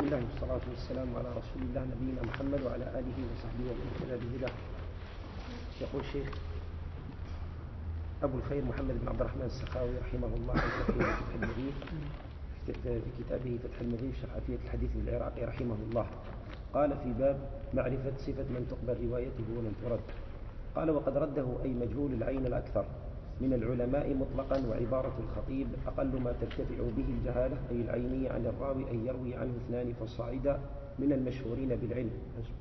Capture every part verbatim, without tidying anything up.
لله والصلاة والسلام على رسول الله نبينا محمد وعلى آله وصحبه ومن اهتدى بهداه. يقول الشيخ أبو الخير محمد بن عبد الرحمن السخاوي رحمه الله في فتح المغيث في كتابه فتح المغيث شرحية الحديث العراقي رحمه الله، قال في باب معرفة صفة من تقبل روايته ومن ترد. قال وقد رده أي مجهول العين الأكثر من العلماء مطلقا، وعبارة الخطيب أقل ما ترتفع به الجهالة أي العينية عن الراوي أن يروي عنه اثنان فصاعدا من المشهورين بالعلم.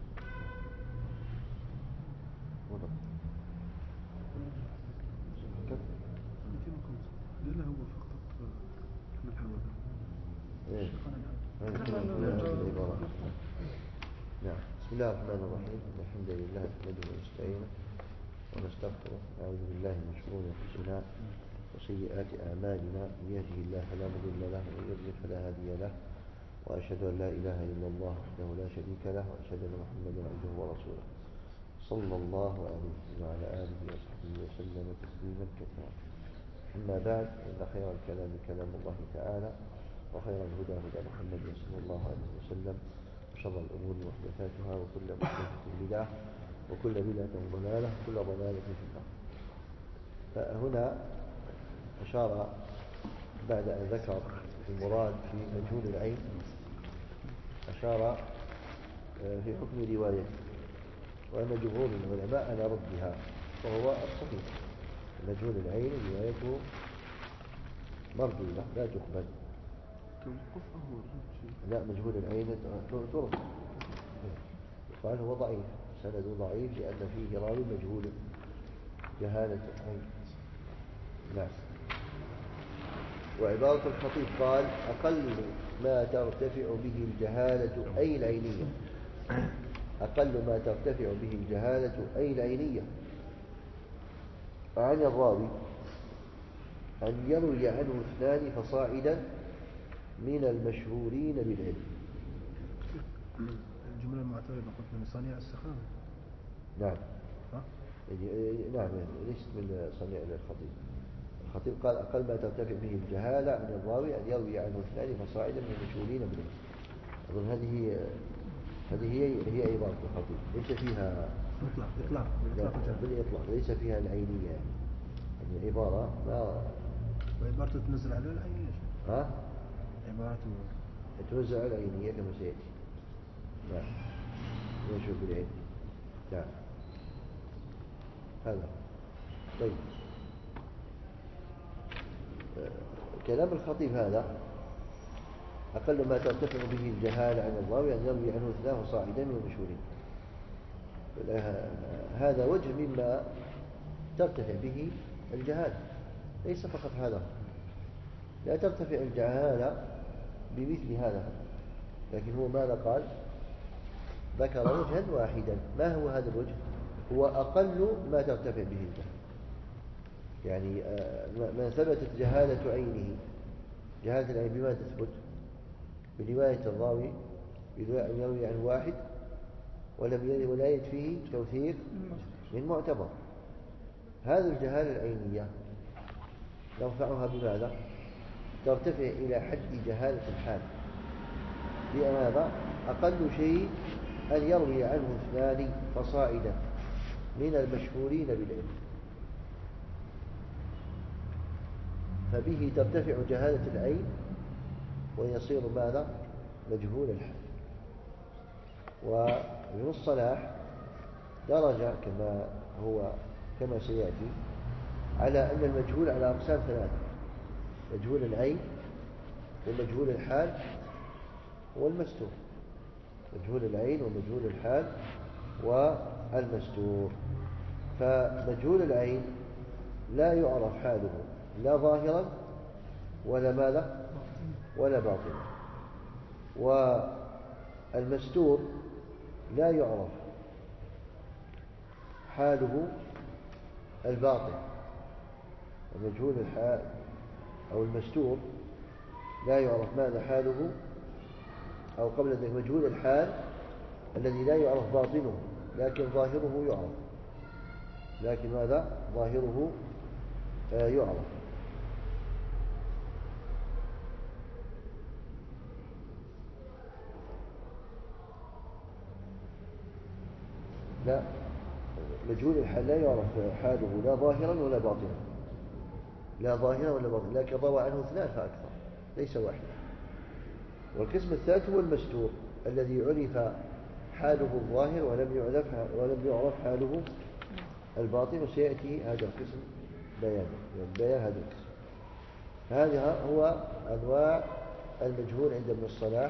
نعم. بسم الله الرحمن الرحيم. الحمد لله نحمده ونستعينه ونستغفره، نعوذ بالله من شرور انفسنا وسيئات اعمالنا، من يهده الله فلا مضل له ومن يضلل فلا هادي له، واشهد ان لا اله الا الله وحده لا شريك له، واشهد ان محمدا عبده ورسوله صلى الله عليه وعلى اله وصحبه وسلم تسليما كثيرا. اما بعد، ان خير الكلام كلام الله تعالى، وخير الهدى هدى محمد صلى الله عليه وسلم، وشر الأمور محدثاتها، وكل محدثة بدعة، وكل بدعة ضلالة، وكل ضلالة في النار. فهنا أشار بعد أن ذكر المراد في مجهول العين، أشار في حكم روايته، وأن جمهور العلماء على ردها، وهو الصحيح. مجهول العين روايته مردودة لا تقبل. لا، مجهول العين ترد، قال هو ضعيف، سند ضعيف لأن فيه راوي مجهول جهالة العين. نعم. وعبارة الخطيب قال أقل ما ترتفع به الجهالة أي العينية، أقل ما ترتفع به الجهالة أي العينية عن الراوي أن يروي عنه اثنان فصاعدا من المشهورين بالعلم. الجملة المعتبرة قلت من صنيع السخاوي. نعم. ها؟ نعم، ليست من صنيع الخطيب. الخطيب قال أقل ما ترتفع به الجهالة عن الراوي أن يروي عنه اثنان فصاعدا من المشهورين بالعلم. أظن هذه هذه هي هي عبارة الخطيب، ليس فيها إطلاق إطلاق بالإطلاق، ليس فيها العينية، يعني عبارة ما وعبارته تنزل على العينية. ها؟ عبارته توزع على العينية كما سيأتي. نعم، يشوف بالعين. نعم، هذا طيب. كلام الخطيب هذا أقل ما ترتفع به الجهالة عن الراوي أن يروي عنه اثنان فصاعدا من المشهورين. هذا وجه مما ترتفع به الجهالة، ليس فقط هذا، لا ترتفع الجهالة بمثل هذا، لكن هو ماذا قال؟ ذكر وجها واحدا. ما هو هذا الوجه؟ هو أقل ما ترتفع به الجهالة، يعني ما ثبتت جهالة عينه. جهالة العين بما تثبت؟ برواية الراوي أن يروي عن واحد ولم ولا يجد فيه توثيق من معتبر. هذه الجهالة العينية نرفعها بماذا؟ ترتفع إلى حد جهالة الحال. لماذا؟ أقل شيء أن يروي عنه اثنان فصاعدا من المشهورين بالعلم، فبه ترتفع جهالة العين ويصير ماذا؟ مجهول الحال. وابن الصلاح درج كما هو كما سيأتي على أن المجهول على أقسام ثلاثة: مجهول العين ومجهول الحال والمستور. مجهول العين ومجهول الحال والمستور. فمجهول العين لا يعرف حاله لا ظاهرا ولا ماذا ولا باطنا، والمستور لا يعرف حاله الباطن. ومجهول الحال أو المستور لا يعرف ماذا حاله، أو قبل ذلك مجهول الحال الذي لا يعرف باطنه لكن ظاهره يعرف، لكن ماذا ظاهره آه يعرف. لا، مجهول الحال لا يعرف حاله لا ظاهرا ولا باطنا، لا ظاهرا ولا باطنا، لكن روى عنه اثنان فأكثر ليس واحد. والقسم الثالث هو المستور الذي عرف حاله الظاهر ولم يعرف ولم يعرف حاله الباطن، وسيأتي هذا القسم بيانه، يعني بيان هذا القسم. هذا هو أنواع المجهول عند ابن الصلاح،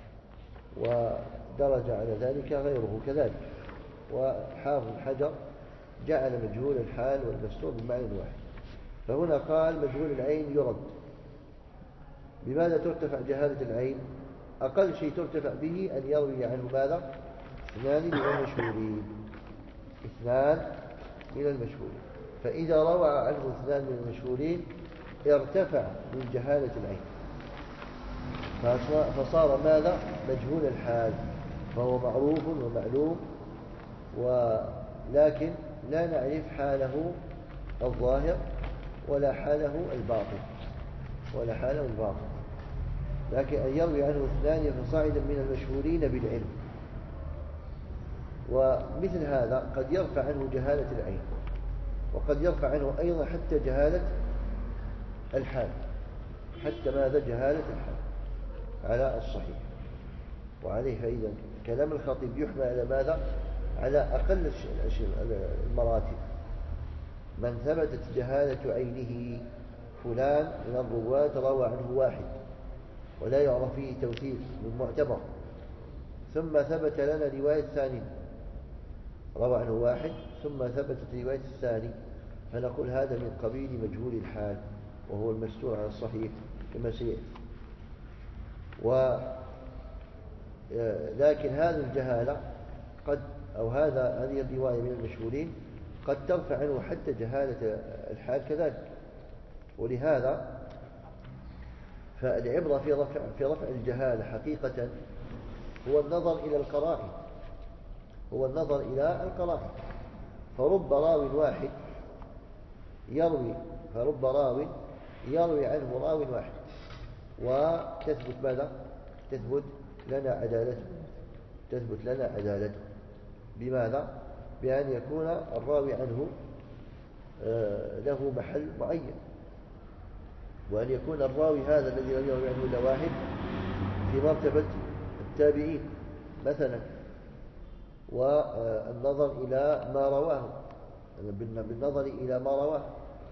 ودرج على ذلك غيره كذلك. وحافظ الحجر جعل مجهول الحال والمستور بمعنى واحد. فهنا قال مجهول العين يرد. بماذا ترتفع جهالة العين؟ أقل شيء ترتفع به أن يروي عنه ماذا؟ اثنان من المشهورين، اثنان من المشهورين. فإذا روى عنه اثنان من المشهورين ارتفع من جهالة العين، فصار ماذا؟ مجهول الحال، فهو معروف ومعلوم، ولكن لا نعرف حاله الظاهر ولا حاله الباطن ولا حاله الباطن. لكن أن يروي عنه اثنان فصاعدا من المشهورين بالعلم. ومثل هذا قد يرفع عنه جهالة العين، وقد يرفع عنه أيضا حتى جهالة الحال، حتى ماذا؟ جهالة الحال على الصحيح. وعليه فإذا كلام الخطيب يحمل على ماذا؟ على أقل المراتب. من ثبتت جهالة عينه فلان من الرواة روى عنه واحد ولا يعرف فيه توثيق من معتبر، ثم ثبت لنا رواية ثاني روى عنه واحد ثم ثبتت رواية الثاني، فنقول هذا من قبيل مجهول الحال، وهو المستور على الصحيح كما سيأتي. و لكن هذه الجهالة قد أو هذا هذه الرواية من المشهورين قد ترفع عنه حتى جهالة الحال كذلك. ولهذا فالعبرة في رفع في رفع الجهالة حقيقة هو النظر إلى القرائن، هو النظر إلى القرائن. فرب راو واحد يروي فرب راو يروي عنه راو واحد وتثبت ماذا؟ تثبت لنا عدالته، تثبت لنا عدالته. بماذا؟ بأن يكون الراوي عنه له محل معين، وأن يكون الراوي هذا الذي لم يروي عنه إلا واحد في مرتبة التابعين مثلا، والنظر إلى ما رواه، بالنظر إلى ما رواه.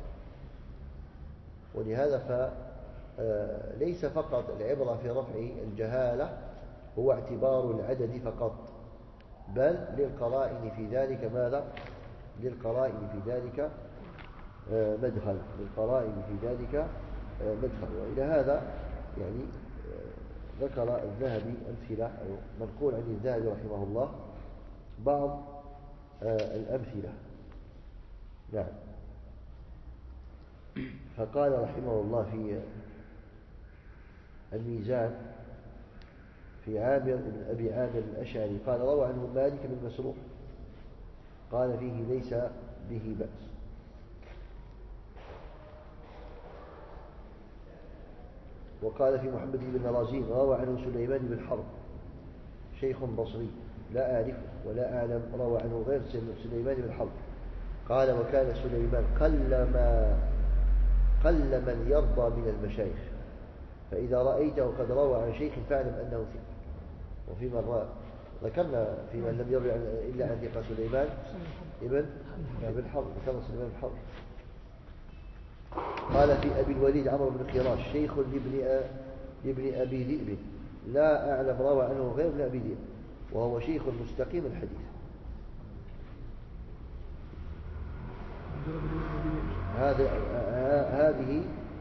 ولهذا فليس فقط العبرة في رفع الجهالة هو اعتبار العدد فقط، بل للقرائن في ذلك ماذا؟ للقرائن في ذلك مدخل، للقرائن في ذلك مدخل. وإلى هذا يعني ذكر الذهبي أمثلة أو منقول عن الذهبي رحمه الله بعض الأمثلة. نعم. فقال رحمه الله في الميزان في عامر بن أبي عامر الأشعري قال روى عنه مالك بن مسروق قال فيه ليس به بأس. وقال في محمد بن رازين روى عنه سليمان بن حرب شيخ بصري لا أعرفه ولا أعلم روى عنه غير سليمان بن حرب قال وكان سليمان قلما قل من يرضى من المشايخ، فإذا رأيته قد روى عن شيخ فاعلم أنه ثقة. وفي مرة ذكرنا في من لم يروي إلا عن ثقة سليمان ابن ابن حرب، ذكرنا سليمان بن حرب. قال في أبي الوليد عمرو بن خراش شيخ لابن لابن أبي ذئب لا أعلم روى عنه غير ابن أبي ذئب وهو شيخ مستقيم الحديث. هذا هذه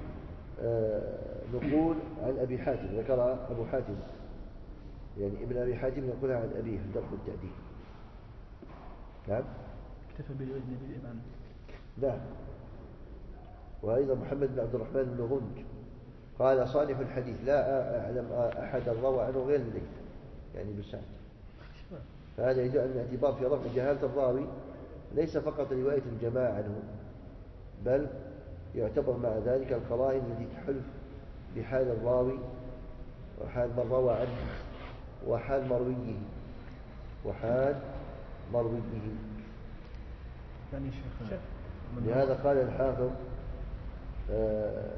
نقول عن أبي حاتم ذكرها أبو حاتم، يعني ابن أبي حاتم يقولها عن أبيه في درس التعديل. نعم. اكتفى بالولد نبي الإمام. نعم. وأيضا محمد بن عبد الرحمن بن غنج قال صالح الحديث لا أعلم أحدا روى عنه غير الليث، يعني بالسعد. فهذا يدل على الاعتبار في رفع جهالة الراوي ليس فقط رواية الجماعة عنه، بل يعتبر مع ذلك القرائن التي تحلف بحال الراوي وحال من روى عنه وحال مرويه وحال مروي به. يعني شيخ شيخ. لهذا قال الحافظ آه،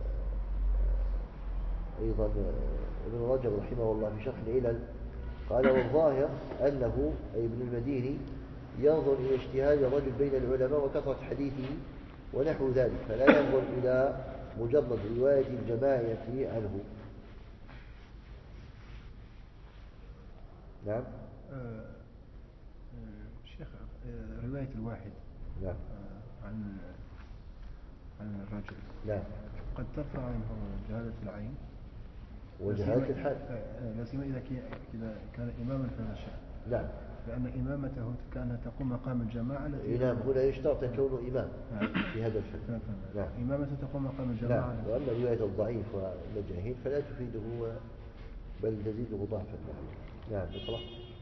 أيضا آه، ابن رجب رحمه الله في شرح العلل قال والظاهر أنه أي ابن المديني ينظر إلى اجتهاد الرجل بين العلماء وكثرة حديثه ونحو ذلك، فلا ينظر إلى مجرد رواية الجماعة عنه. نعم. آه، آه، شيخ آه، رواية الواحد نعم. آه، عن عن الرجل نعم. قد ترفع عنه جهالة العين وجهالة الحال. لا سيما إذا كي- إذا كان إماما في هذا الشأن، نعم. لأن إمامته كانت تقوم مقام الجماعة التي نعم. هنا يشترط أن يكون إمام في هذا الفن. نعم. نعم. إمامته تقوم مقام الجماعة نعم. التي- وأما رواية الضعيف والمجاهيل فلا تفيده بل تزيده ضعفا. نعم. اقرأ.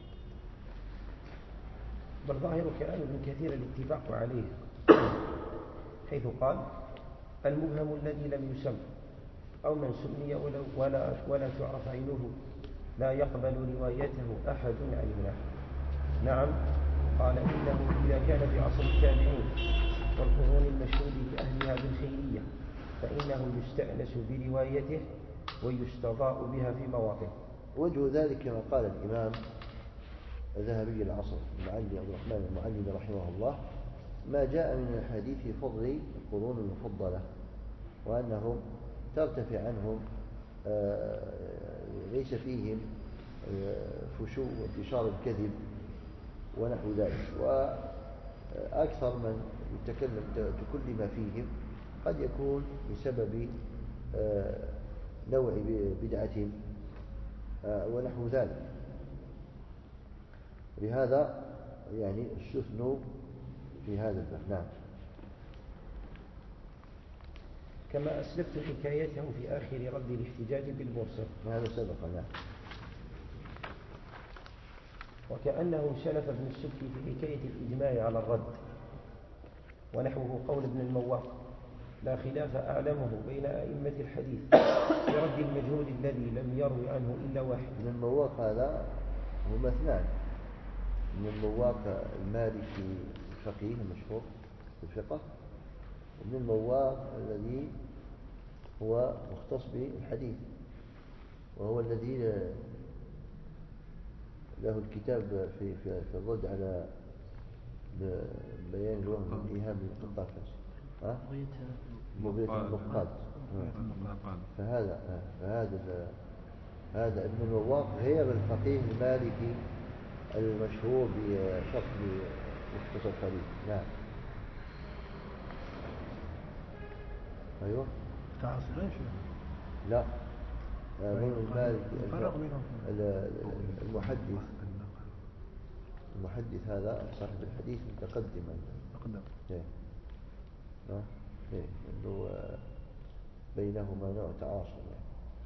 والظاهر كلام ابن كثير الاتفاق عليه، حيث قال المبهم الذي لم يسم أو من سمي ولا, ولا, ولا تعرف عينه لا يقبل روايته أحد علمنا. نعم. قال إنه إذا كان في عصر التابعين والقرون المشهود لأهلها بالخيرية فإنه يستأنس بروايته ويستضاء بها في مواطن. وجه ذلك كما قال الإمام الذهبي العصر المعلي عبد الرحمن المعلي رحمه الله ما جاء من الحديث في فضل القرون المفضلة وأنهم ترتفع عنهم ليس فيهم فشو وانتشار الكذب ونحو ذلك، وأكثر من يتكلم تكلم فيهم قد يكون بسبب نوع بدعة ونحو ذلك. لهذا يعني استثنوا في هذا الباب. نعم. كما أسلفت حكايته في آخر رد الاحتجاج بالمرسل. هذا سبق. نعم. وكأنه سلف ابن السبكي في حكاية الإجماع على الرد، ونحوه قول ابن المواق لا خلاف أعلمه بين أئمة الحديث في رد المجهول الذي لم يروي عنه إلا واحد. ابن المواق هذا هما اثنان، ابن المواق المالكي الفقيه المشهور في الفقه، ابن المواق الذي هو مختص بالحديث وهو الذي له الكتاب في في في الرد على بيان الوهم من إيهام القافز. ها؟ مغيث النقاد. فهذا فهذا هذا ابن المواق غير الفقيه المالكي المشهور بشرح مختصر الحديث. نعم. أيوه. تعصبين شيء. لا. غير المالكي فرق بينهم. المحدث المحدث هذا صاحب الحديث متقدم متقدم. ايه ها ايه انه بينهما نوع تعاصر يعني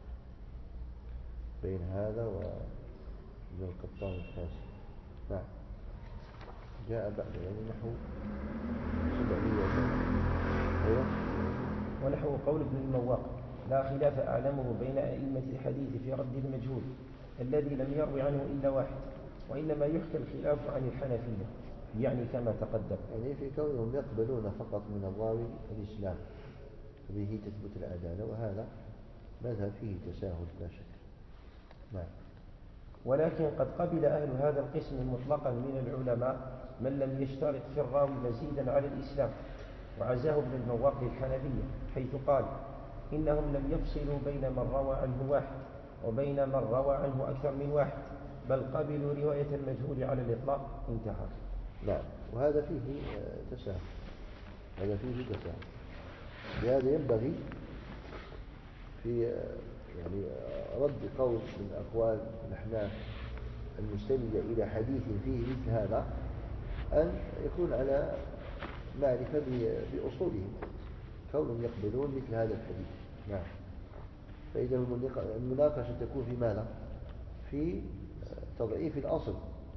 بين هذا وابن القطان الفاسي. نعم. جاء بعد يعني نحو سبعمية سنة. ايوه. ونحو قول ابن المواق لا خلاف أعلمه بين أئمة الحديث في رد المجهول الذي لم يروي عنه إلا واحد، وإنما يحكى الخلاف عن الحنفية يعني كما تقدم، يعني في كونهم يقبلون فقط من الراوي الإسلام به تثبت العدالة، وهذا مذهب فيه تساهل لا شك. نعم. ولكن قد قبل أهل هذا القسم مطلقا من العلماء من لم يشترط في الراوي مزيدا على الإسلام، وعزاه ابن المواق للحنفية حيث قال إنهم لم يفصلوا بين من روى عنه واحد وبين من روى عنه أكثر من واحد، بل قبلوا رواية المجهول على الإطلاق. انتهى. نعم. وهذا فيه تساهل، هذا فيه تساهل. لهذا ينبغي في يعني رد قول من أقوال الأحناف المستندة إلى حديث فيه مثل هذا أن يكون على معرفة بأصولهم كونهم يقبلون مثل هذا الحديث. نعم. فإذا المناقشة تكون في ماذا؟ في تضعيف الأصل،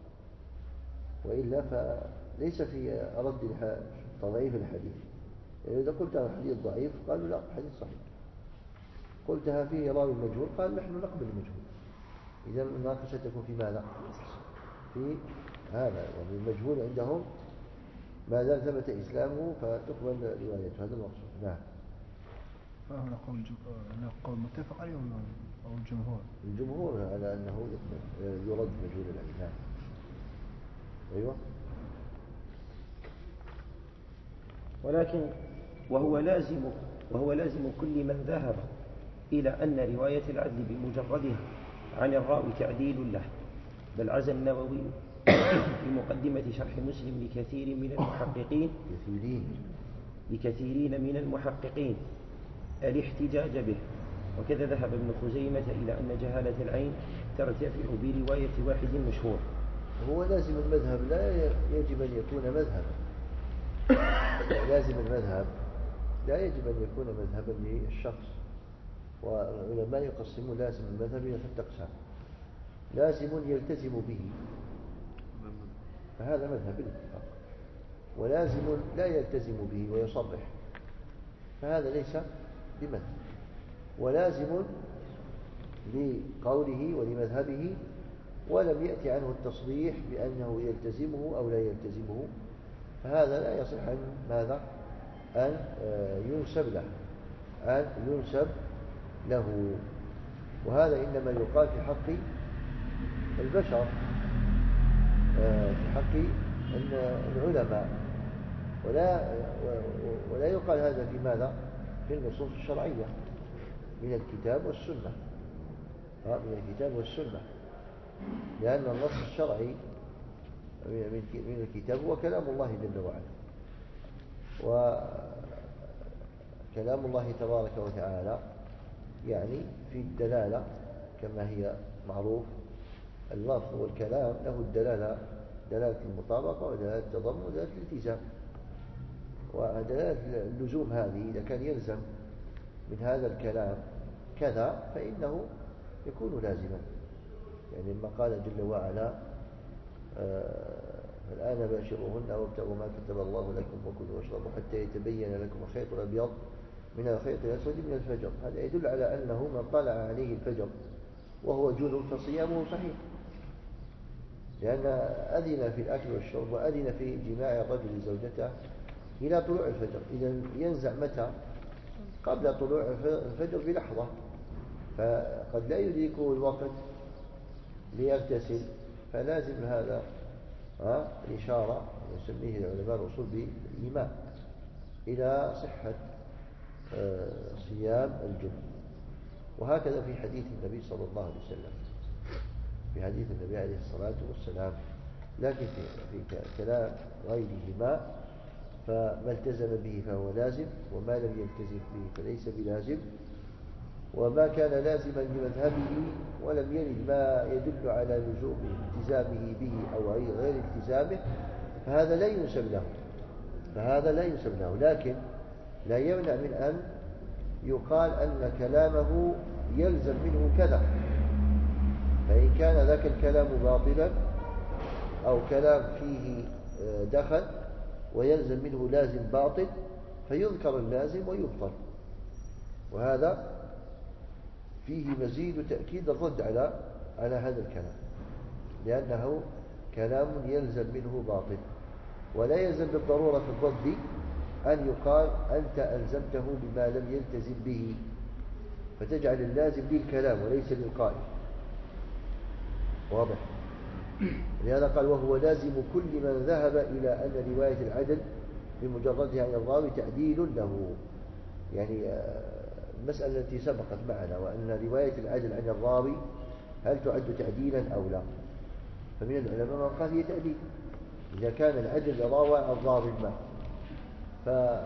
وإلا فليس في رد تضعيف الحديث. يعني إذا قلت الحديث ضعيف قالوا لا حديث صحيح، قلتها فيه راوي مجهول قال نحن نقبل المجهول. إذا المناقشة تكون في ماذا؟ في هذا والمجهول عندهم ما دام ثبت إسلامه فتقبل روايته، هذا المقصود. نعم. فهنا قول هنا قول متفق عليه أو الجمهور؟ الجمهور على أنه يرد مجهول العلم. نعم. أيوة. ولكن وهو لازم وهو لازم كل من ذهب إلى أن رواية العدل بمجردها عن الراوي تعديل له، بل عزى النووي في مقدمة شرح مسلم لكثير من المحققين لكثيرين من المحققين الاحتجاج به. وكذا ذهب ابن خزيمة إلى أن جهالة العين ترتفع برواية واحد مشهور. هو لازم المذهب لا يجب أن يكون مذهبا لازم المذهب لا يجب أن يكون مذهبا للشخص، والعلماء يقسمون لازم المذهب إلى ثلاثة أقسام: لازم يلتزم به فهذا مذهب بالاتفاق، ولازم لا يلتزم به ويصرح فهذا ليس بمذهب، ولازم لقوله ولمذهبه ولم يأتي عنه التصريح بأنه يلتزمه أو لا يلتزمه فهذا لا يصح أن ماذا أن ينسب له أن ينسب له. وهذا إنما يقال في حق البشر، في حق العلماء، ولا ولا يقال هذا في ماذا في النصوص الشرعية من الكتاب والسنة من الكتاب والسنة لأن النص الشرعي من الكتاب هو كلام الله جل وعلا، وكلام الله تبارك وتعالى يعني في الدلالة كما هي معروف، اللفظ والكلام له الدلالة، دلالة المطابقة ودلالة التضمن ودلالة الالتزام. ودلالة اللزوم هذه إذا كان يلزم من هذا الكلام كذا فإنه يكون لازما، يعني لما قال جل وعلا آه الآن باشروهن وابتغوا ما كتب الله لكم وكلوا واشربوا حتى يتبين لكم الخيط الأبيض من الخيط الأسود من الفجر. هذا يدل على أنه من طلع عليه الفجر وهو جنب فصيامه صحيح، لأن أذن في الأكل والشرب وأذن في جماع الرجل زوجته إلى طلوع الفجر. إذا ينزع متى؟ قبل طلوع الفجر بلحظة، فقد لا يدركه الوقت ليغتسل، فلازم هذا ها الإشارة يسميه العلماء الأصول بالإيمان إلى صحة صيام الجنب. وهكذا في حديث النبي صلى الله عليه وسلم، في حديث النبي عليه الصلاة والسلام. لكن في, في كلام غيرهما فما التزم به فهو لازم، وما لم يلتزم به فليس بلازم، وما كان لازما لمذهبه ولم يرد ما يدل على لزوم التزامه به أو غير التزامه فهذا لا ينسب له فهذا لا ينسب له لكن لا يمنع من أن يقال أن كلامه يلزم منه كذا، فإن كان ذاك الكلام باطلا أو كلام فيه دخل ويلزم منه لازم باطل فيذكر اللازم ويبطل، وهذا فيه مزيد تأكيد الرد على على هذا الكلام، لأنه كلام يلزم منه باطل، ولا يلزم بالضرورة في الرد أن يقال أنت ألزمته بما لم يلتزم به، فتجعل اللازم للكلام وليس للقائل. واضح؟ لهذا قال وهو لازم كل من ذهب إلى أن رواية العدل بمجردها عن الراوي تعديل له، يعني المسألة التي سبقت معنا وأن رواية العدل عن الراوي هل تعد تعديلا أو لا، فمن العلماء من قال هي تعديل إذا كان العدل روى عن راوي ما ف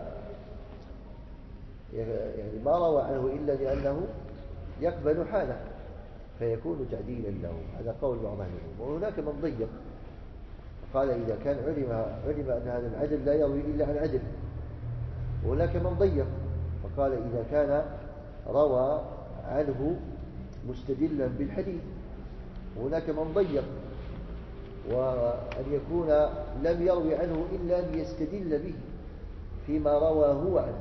يعني ما روى عنه إلا لأنه يقبل حاله فيكون تعديلا له. هذا قول بعض أهل العلم. وهناك من ضيق قال إذا كان علم علم أن هذا العدل لا يروي إلا عن عدل، وهناك من ضيق فقال إذا كان روى عنه مستدلا بالحديث، وهناك من ضيق وأن يكون لم يروي عنه إلا ليستدل به فيما روى هو عنه،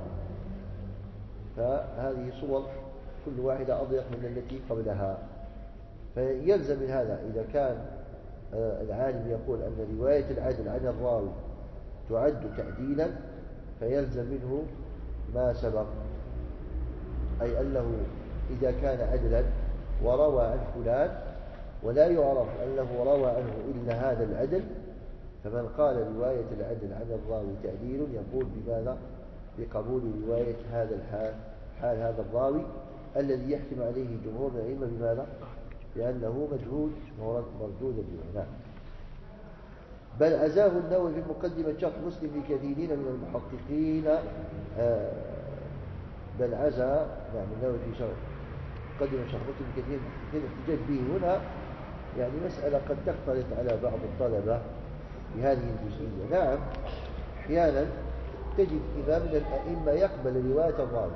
فهذه صور كل واحدة أضيق من التي قبلها. فيلزم من هذا إذا كان العالم يقول أن رواية العدل عن الراوي تعد تعديلا فيلزم منه ما سبق، أي أنه إذا كان عدلا وروى عن فلان ولا يعرف أنه روى عنه إلا هذا العدل، فمن قال رواية العدل عن الراوي تعديل يقول بماذا؟ بقبول رواية هذا الحال، حال هذا الراوي الذي يحكم عليه جمهور العلم بماذا؟ لأنه مجهول مردود الرواية. بل عزاه النووي في مقدمة شرح مسلم لكثيرين من المحققين، آه بل عزا نعم النووي في شرح مقدمة شرح مسلم لكثيرين من المحققين احتجاج به هنا يعني مسألة قد تختلط على بعض الطلبة بهذه الجزئية. نعم أحيانا تجد إمام من الأئمة يقبل رواية الراوي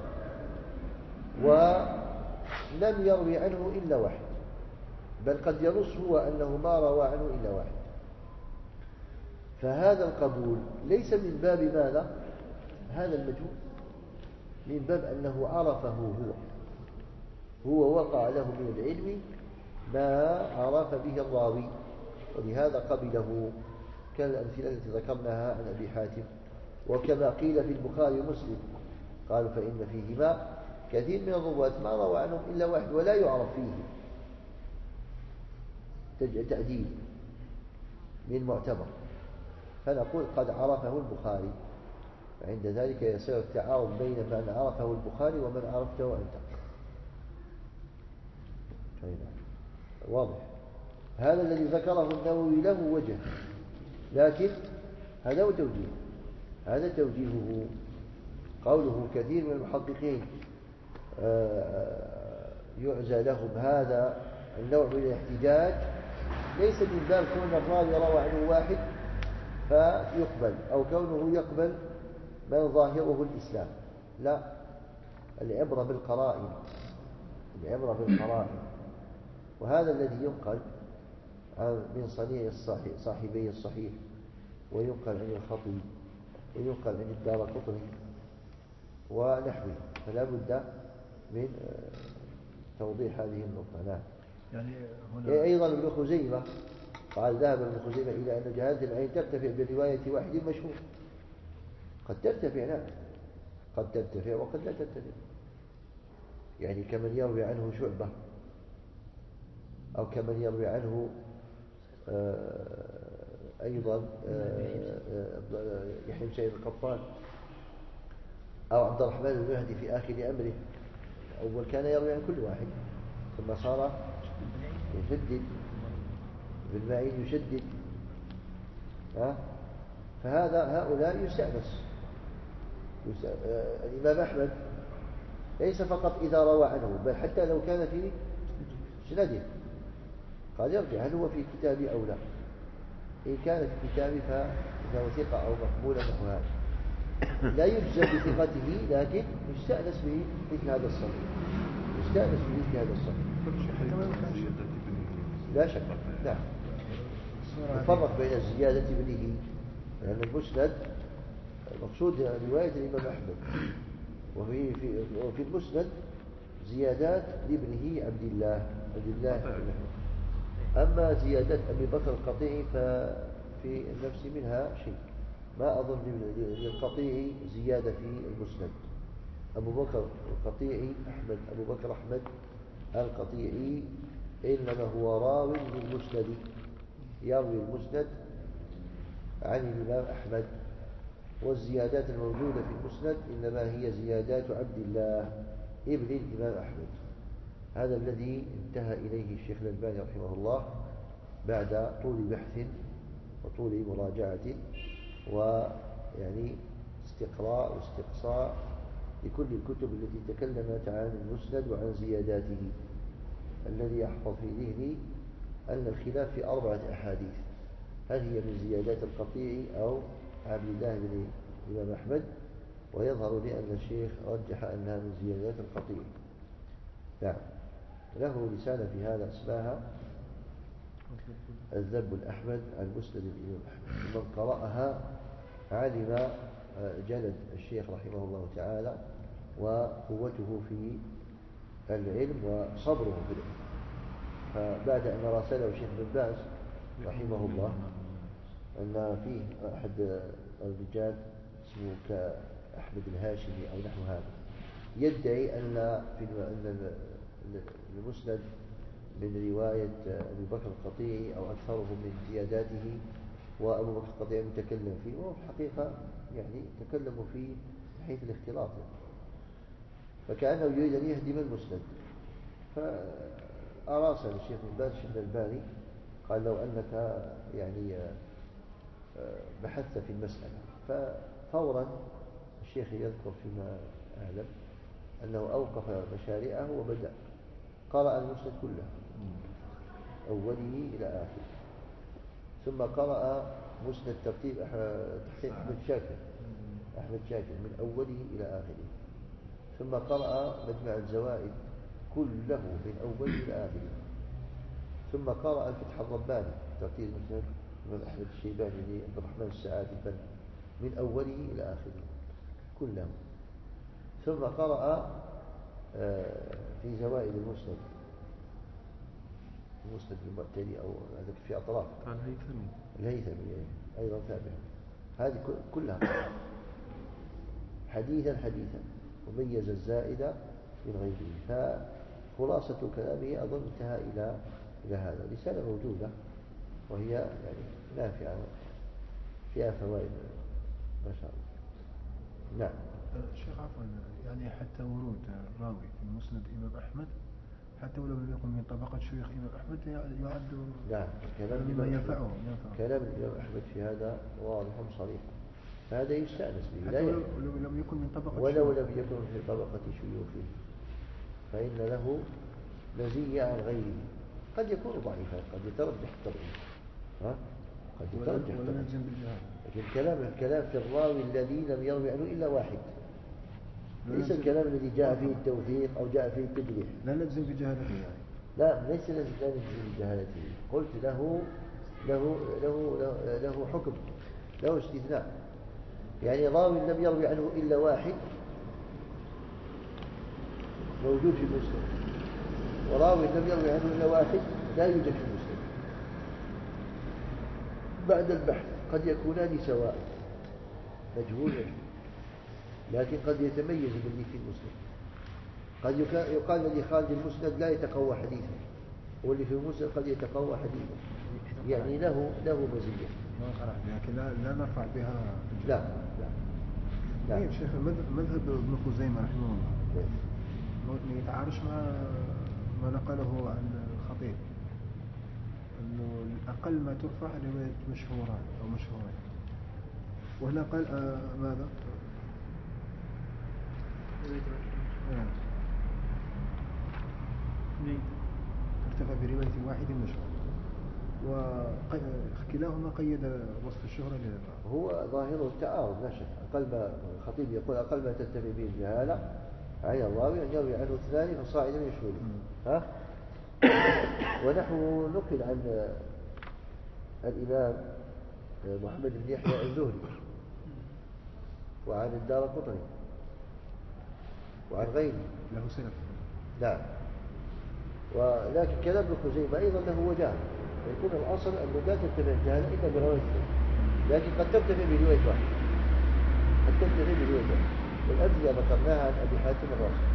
ولم يروي عنه إلا واحد، بل قد ينص هو أنه ما روى عنه إلا واحد، فهذا القبول ليس من باب ماذا؟ هذا المجهول، من باب أنه عرفه هو هو وقع له من العلم ما عرف به الراوي، ولهذا قبله، كالأمثلة التي ذكرناها عن أبي حاتم. وكما قيل في البخاري ومسلم قالوا فإن فيهما كثير من الرواة ما روى عنهم إلا واحد ولا يعرف فيه تعديل من معتبر، فنقول قد عرفه البخاري، فعند ذلك يصير التعارض بين من عرفه البخاري ومن عرفته أنت. واضح؟ هذا الذي ذكره النووي له وجه، لكن هذا هو توجيه، هذا توجيهه. قوله كثير من المحققين يعزى لهم هذا النوع من الاحتجاج ليس من باب كون الراوي روى عنه واحد فيقبل، أو كونه يقبل من ظاهره الإسلام، لا، العبرة بالقرائن، العبرة بالقرائن. وهذا الذي ينقل من صنيع صاحبي الصحيح، وينقل عن الخطيب، وينقل عن الدارقطني ونحوه، فلا بد من توضيح هذه النقطة. نعم. يعني هنا أيضا ابن خزيمة قال ذهب ابن خزيمة إلى أن جهالة العين ترتفع برواية واحد مشهور، قد ترتفع، نعم قد ترتفع وقد لا ترتفع، يعني كمن يروي عنه شعبة، أو كمن يروي عنه أيضا يحيى بن سعيد القطان، أو عبد الرحمن بن مهدي في آخر أمره. أول كان يروي عن كل واحد ثم صار يشدد، ابن معين يشدد، ها؟ فهذا هؤلاء يستأنس. الإمام أحمد ليس فقط إذا روى عنه، بل حتى لو كان في سنده قال يرجع هل هو في كتابي أو لا، إن كان في كتابي فإنه ثقة أو مقبولة نحو هذا، لا يجزم بثقته، لكن يستأنس به مثل هذا الصنف، يستأنس به مثل هذا الصنف، لا شك. نعم. نفرق بين الزيادة ابنه، لأن المسند المقصود رواية الإمام أحمد، وفي في وفي المسند زيادات لابنه عبد الله عبد الله بن أحمد. أما زيادات أبي بكر القطيعي ففي النفس منها شيء، ما أظن للقطيعي زيادة في المسند. أبو بكر القطيعي أحمد أبو بكر أحمد القطيعي إنما هو راوي للمسند، يروي المسند عن الإمام أحمد، والزيادات الموجودة في المسند إنما هي زيادات عبد الله ابن الإمام أحمد. هذا الذي انتهى إليه الشيخ الألباني رحمه الله بعد طول بحث وطول مراجعة ويعني استقراء واستقصاء لكل الكتب التي تكلمت عن المسند وعن زياداته. الذي يحفظ في ذهني أن الخلاف في أربعة أحاديث، هل هي من زيادات القطيع أو عبد الله بن الإمام أحمد، ويظهر لي أن الشيخ رجح أنها من زيادات القطيع. نعم، له رسالة في هذا اسمها الذب الأحمد عن مسند الإمام أحمد، من قرأها علم جلد الشيخ رحمه الله تعالى وقوته في العلم وصبره في العلم. فبعد أن راسله الشيخ بن باز رحمه الله أن فيه أحد الرجال اسمه كأحمد الهاشمي أو نحو هذا يدعي أن في أن المسند من رواية أبي بكر القطيعي أو أكثره من زياداته، وأبو بكر القطيعي متكلم فيه، وهو في الحقيقة يعني تكلموا فيه حيث الاختلاط، فكأنه يريد أن يهدم المسند. فأراسل الشيخ بن باز الشيخ الألباني قال لو أنك يعني بحثت في المسألة، ففورا الشيخ يذكر فيما أعلم أنه أوقف مشاريعه وبدأ قرأ المسند كله أوله إلى آخره، ثم قرأ مسند ترتيب تحقيق أحمد شاكر أحمد شاكر من أوله إلى آخره، ثم قرأ مجمع الزوائد كله من أوله إلى آخره، ثم قرأ الفتح الرباني ترتيب مسند من أحمد الشيباني عبد الرحمن السعادي البنا من أوله إلى آخره كله، ثم قرأ في زوائد المسند المسند المعتدي أو هذا في أطراف الهيثمي الهيثمي أيضا تابع، هذه كلها حديثا حديثا وميز الزائد من غيره. فخلاصة كلامه أظن انتهى إلى إلى هذا. رسالة موجودة وهي يعني نافعة فيها فوائد ما شاء الله. نعم. الشيخ عفوا، يعني حتى ورود راوي في مسند إمام أحمد حتى ولو لم يكن من طبقة شيوخ إمام أحمد يعد نعم كلام مما ينفعه كلام الإمام أحمد في هذا واضح صريح، فهذا يستأنس به حتى ولو لم يكن من طبقة ولو لم يكن في طبقة شيوخه، فإن له مزية عن غيره. قد يكون ضعيفا، قد يترجح التضعيف، ها قد يترجح التضعيف، لكن الكلام الكلام في الراوي الذي لم يروي عنه إلا واحد، ليس الكلام الذي جاء فيه التوثيق أو جاء فيه التجريح. لا نجزم بجهالته يعني. لا ليس لا نجزم بجهالته، قلت له له له له, له حكم، له استثناء، يعني راوي لم يروي عنه إلا واحد موجود في مسلم، وراوي لم يروي عنه إلا واحد لا يوجد في مسلم. بعد البحث قد يكونان سواء مجهول، لكن قد يتميز الذي في المسلم، قد يقال الذي خارج المسند لا يتقوى حديثا، واللي في المسند قد يتقوى حديثا، يعني له له مزية، لكن لا لا نرفع بها. لا لا لا. طيب شيخ، مذهب ابن خزيمة رحمه الله يتعارش مع ما نقله عن الخطيب، انه اقل ما ترفع رواية مشهورات او مشهورين، وهنا قال آه ماذا؟ ارتفع برواية واحد مشهور، وكلاهما قيد وصف الشهرة للراوي. هو ظاهره التعارض لا شك. أقل ما الخطيب يقول أقل ما تنتفي به الجهالة عين الراوي أن يروي عنه اثنان فصاعدا من شهوره، ها. ونحو نقل عن الإمام محمد بن يحيى الزهري وعن الدارقطني وعن غيره له سلف. نعم. ولكن كلام ابن خزيمة أيضا له وجه، يكون الأصل أنه لا ترتفع الجهالة إلا برواية اثنين، لكن قد ترتفع برواية واحد، قد ترتفع برواية واحد، والأمثلة ذكرناها عن أبي حاتم الرازي.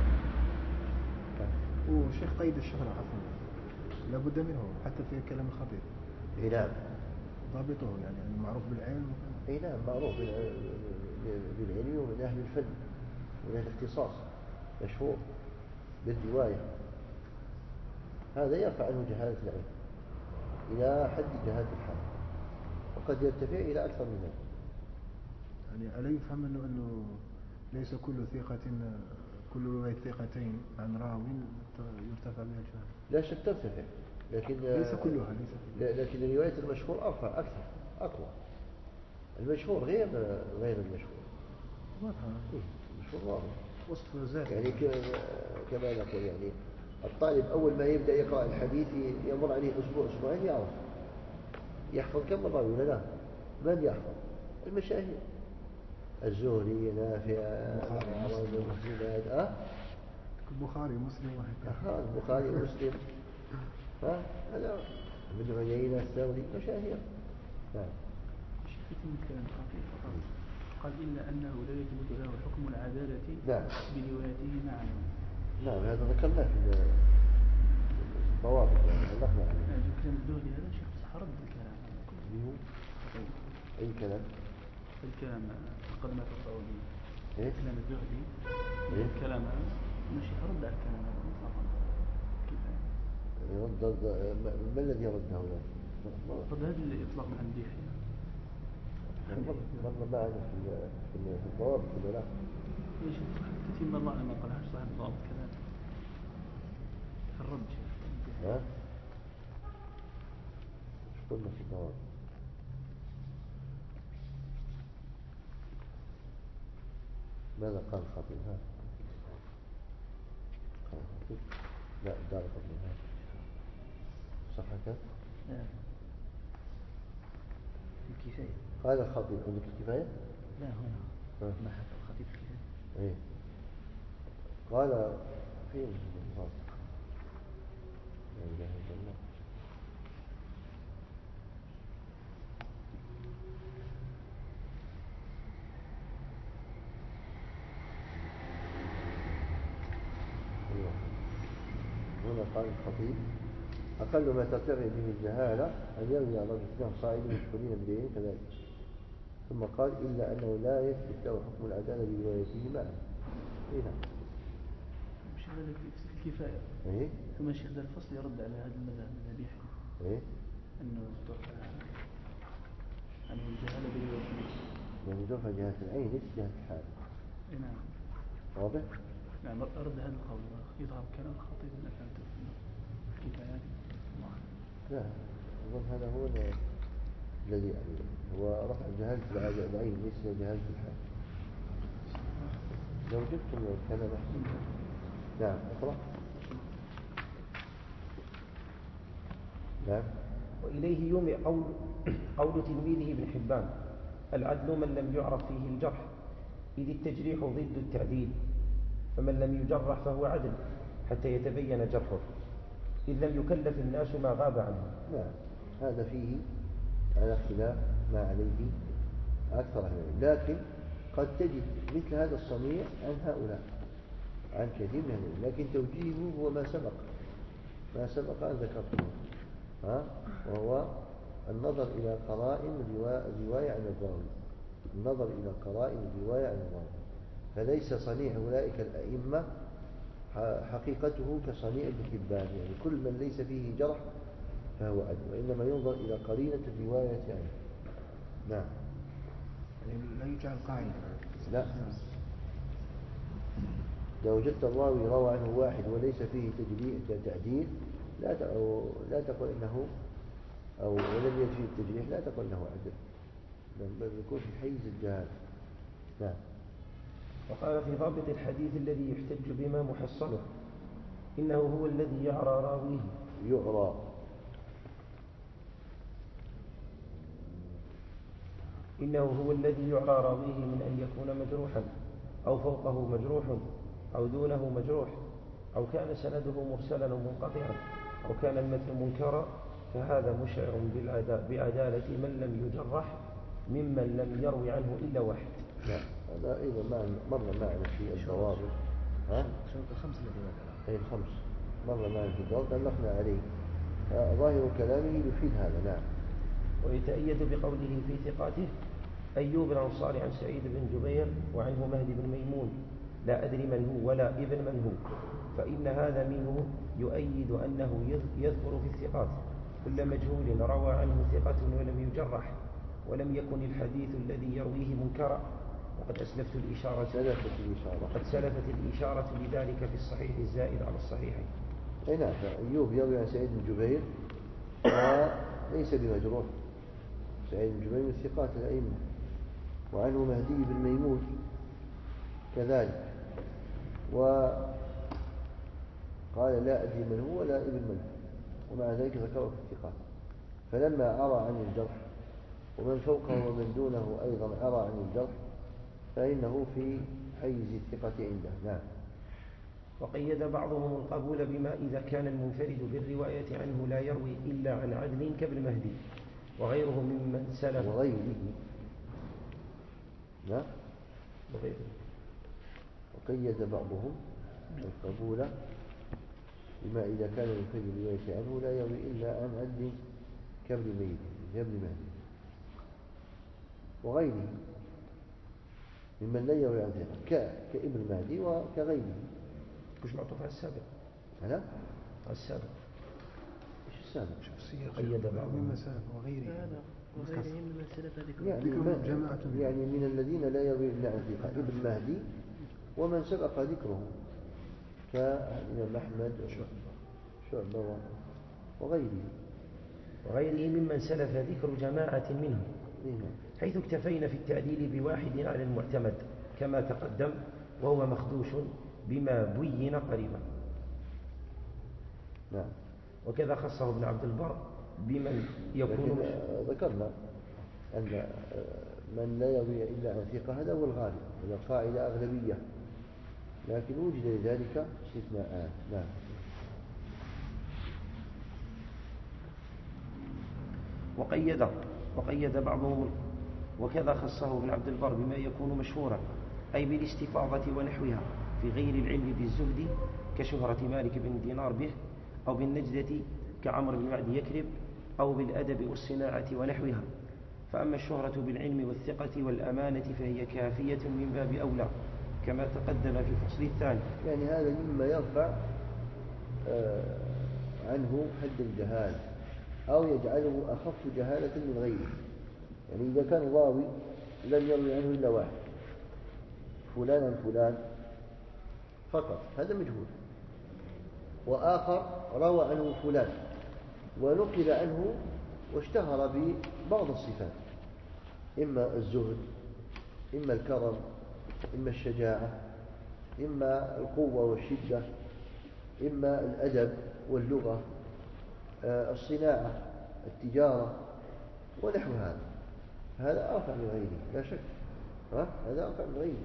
وشيخ قيد الشهرة عفوا لابد منه حتى في كلام الخطيب. اي نعم. ضابطه يعني المعروف بالعلم. اي نعم معروف بالعلم ومن أهل الفن ومن أهل الاختصاص، مشهور بالرواية، هذا يرفع عنه جهالة العلم إلى حد جهالة الحال، وقد يرتفع إلى أكثر من ذلك. يعني ألا يفهم أنه أنه ليس كل ثقة كل رواية ثقتين عن راو يرتفع بها الجهالة؟ لا شك ترتفع، لكن ليس كلها ليس لكن الرواية المشهور أرفع أكثر أقوى. المشهور غير غير المشهور واضح. إيه المشهور واضح وصف ذاتي يعني كما نقول يعني الطالب أول ما يبدأ يقرأ الحديث يمر عليه أسبوع أسبوعين يعرف يحفظ كم مرة ولا لا؟ من يحفظ؟ المشاهير، الزهري، نافع، المسلمات، أه؟ البخاري مسلم واحد. أه البخاري مسلم، ها هذا من عيينة الثوري مشاهير. نعم. شيخ يتم الكلام خفيف فقط. قال إلا أنه لا يثبت له حكم العدالة نعم. بروايته معا. نعم هذا ذكرناه في الضوابط يعني علقنا عليه. نعم كلام الدولي هذا شيخ صح رد الكلام هذا كله. أي كلام؟ الكلام قد ما تقرأه إيه؟ كلام الدولي. إيه؟ الكلام مش رد على الكلام هذا مطلقا. كيف يرد ما, ما الذي رده له؟ رد هذا الإطلاق عن ديحية. مرة ما أنا في في الضوابط ولا لا؟ ليش تتم الله ما قالهاش صاحب الضوابط كذلك. في الرد شيخ. ها؟ مش قلنا في الضوابط. ماذا قال الخطيب؟ ها؟ قال الخطيب؟ لا دار قبل هذا. صح كذا؟ لا الكفاية. قال الخطيب عندك الكفاية؟ لا هنا ما حكى الخطيب الكفاية. إيه. قال فين الغاز؟ لا إله إلا الله. هنا قال الخطيب أقل ما ترتفع به الجهالة أن يروي على الاثنين صاعدا مشغولين بدين كذلك. ثم قال إلا أنه لا يثبت له حكم العدالة بروايته معه. إيه نعم. مش هذا الكفاية. إيه. ثم الشيخ ذا الفصل يرد على هذا المذهب الذبيح. إيه. أنه ترفع عن الجهالة بروايته. يعني ترفع جهة العين ليس جهة الحال. نعم. واضح؟ نعم أرد هذا القول يظهر كلام الخطيب من أفعال الكفايات. لا أظن هذا هو الذي يعني هو رفع جهالة العين ليس جهالة الحال. لو جبتم الكلام أحسن. نعم اقرأ. نعم. وإليه يومئ قول, قول تلميذه ابن حبان: العدل من لم يعرف فيه الجرح، إذ التجريح ضد التعديل، فمن لم يجرح فهو عدل حتى يتبين جرحه، إذ لم يكلف الناس ما غاب عنه. نعم هذا فيه على خلاف ما عليه أكثر أهل، لكن قد تجد مثل هذا الصنيع عن هؤلاء عن كثير من أهل، لكن توجيهه هو ما سبق ما سبق أن ذكرته، ها؟ وهو النظر إلى قرائن الرواية عن الراوي، النظر إلى قرائن الرواية عن الراوي، فليس صنيع أولئك الأئمة حقيقته كصنيع ابن حبان، يعني كل من ليس فيه جرح فهو عدل، وإنما ينظر إلى قرينة الرواية عنه. نعم. لا يجعل قاعدة. لا. لو وجدت الراوي روى عنه واحد وليس فيه تعديل لا لا تقل إنه أو ولم يجد فيه التجريح لا تقل إنه عدل، بل يكون في حيز الجهال. نعم. وقال في ضابط الحديث الذي يحتج بما محصله: إنه هو الذي يعرى راويه يعرى إنه هو الذي يعرى راويه من أن يكون مجروحا أو فوقه مجروح أو دونه مجروح، أو كان سنده مرسلا منقطعا، أو كان المتن منكرا، فهذا مشعر بعدالة من لم يجرح ممن لم يروي عنه إلا واحد. نعم هذا أيضا مرة معنا في الضوابط. ها؟ شروط الخمس التي ذكرها. أي الخمس مرة معنا في الضوابط ألقنا عليه، ظاهر كلامه يفيد هذا. نعم. ويتأيد بقوله في ثقاته: أيوب الأنصاري عن سعيد بن جبير وعنه مهدي بن ميمون لا أدري من هو ولا ابن من هو، فإن هذا منه يؤيد أنه يذكر في الثقات كل مجهول روى عنه ثقة ولم يجرح ولم يكن الحديث الذي يرويه منكرا. وقد أسلفت الإشارة سلفت الإشارة وقد سلفت الإشارة لذلك في الصحيح الزائد على الصحيحين. أي نعم. أيوب يروي عن سعيد بن جبير وليس بمجروح، سعيد بن جبير من ثقات الأئمة، وعنه مهدي بن ميمون كذلك، وقال لا أدري من هو ولا ابن من هو، ومع ذلك ذكره في الثقات. فلما أرى عن الجرح ومن فوقه ومن دونه أيضا أرى عن الجرح فإنه في حيز الثقة عنده. نعم. وقيد بعضهم القبول بما إذا كان المنفرد بالرواية عنه لا يروي إلا عن عدل كابن مهدي وغيره ممن سلف وغيره لا وغيره وقيد بعضهم القبول بما إذا كان المنفرد بالرواية عنه لا يروي إلا عن عدل كابن مهدي وغيره ممن لا يروي عن ثقة كابن مهدي وكغيره. مش معطوف على السابق؟ هلا على السابق. ايش السابق؟ قيد بعضهم مما سلف وغيره وغيره مما سلف ذكر يعني, جماعة يعني من الذين لا يروي إلا عن ثقة ابن مهدي ومن سبق ذكره كالإمام أحمد شعبة وغيره وغيره ممن سلف ذكر جماعة منهم حيث اكتفينا في التعديل بواحد على المعتمد كما تقدم وهو مخدوش بما بين قريبا. نعم. وكذا خصه ابن عبد البر بمن يكون ذكرنا أن من لا يروي إلا عن ثقة هذا هو الغالب، هذا قاعدة أغلبية، لكن وجد لذلك استثناءات. نعم. وقيد وقيد بعضهم وكذا خصه ابن عبد البر بما يكون مشهورا أي بالاستفاضة ونحوها في غير العلم بالزهد كشهرة مالك بن دينار به أو بالنجدة كعمر بن معد يكرب أو بالأدب والصناعة ونحوها. فأما الشهرة بالعلم والثقة والأمانة فهي كافية من باب أولى كما تقدم في الفصل الثاني. يعني هذا مما يرفع عنه حد الجهالة أو يجعله أخف جهالة من غيره. يعني إذا كان راوي لم يروي عنه إلا واحد فلان عن فلان فقط هذا مجهول، وآخر روى عنه فلان ونقل عنه واشتهر ببعض الصفات، إما الزهد إما الكرم إما الشجاعة إما القوة والشدة إما الأدب واللغة الصناعة التجارة ونحو هذا، هذا أرفع من غيره لا شك، هذا أرفع من غيره.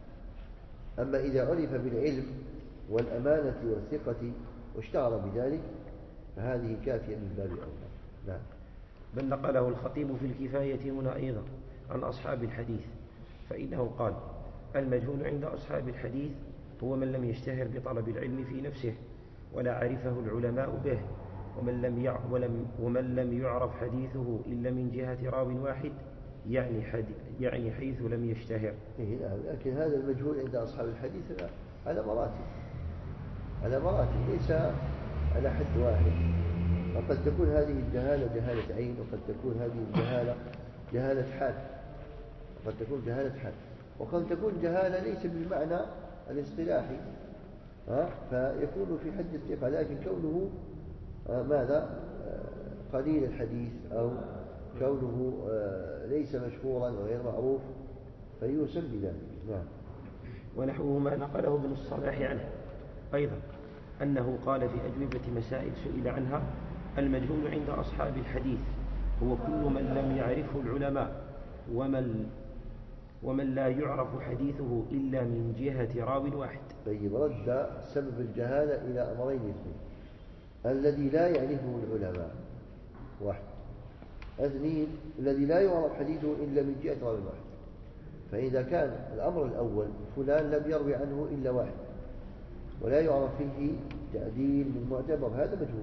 أما إذا عرف بالعلم والأمانة والثقة واشتهر بذلك فهذه كافية من باب أولى. نعم. بل نقله الخطيب في الكفاية هنا أيضا عن أصحاب الحديث، فإنه قال: المجهول عند أصحاب الحديث هو من لم يشتهر بطلب العلم في نفسه ولا عرفه العلماء به، ومن لم يعرف, ولم ومن لم يعرف حديثه إلا من جهة راو واحد، يعني, يعني حيث لم يشتهر. لكن هذا المجهول عند أصحاب الحديث على مراتب على مراتب ليس على حد واحد. وقد تكون هذه الجهالة جهالة عين، وقد تكون هذه الجهالة جهالة حال، وقد تكون جهالة حال، وقد تكون جهالة ليس بالمعنى الاصطلاحي، ها فيكون في حد الثقة، لكن كونه ماذا قليل الحديث أو كونه ليس مشهورا وغير معروف فيوسم بذلك. نعم. ونحوه ما نقله ابن الصلاح عنه أيضا أنه قال في أجوبة مسائل سئل عنها: المجهول عند أصحاب الحديث هو كل من لم يعرفه العلماء ومن, ومن لا يعرف حديثه إلا من جهة راو واحد. طيب، رد سبب الجهالة إلى أمرين اثنين: الذي لا يعرفه العلماء واحد، اثنين الذي لا يعرف حديثه إلا من جهة راو واحد. فإذا كان الأمر الأول فلان لم يروي عنه إلا واحد ولا يعرف فيه تعديل من معتبر، هذا مجهول.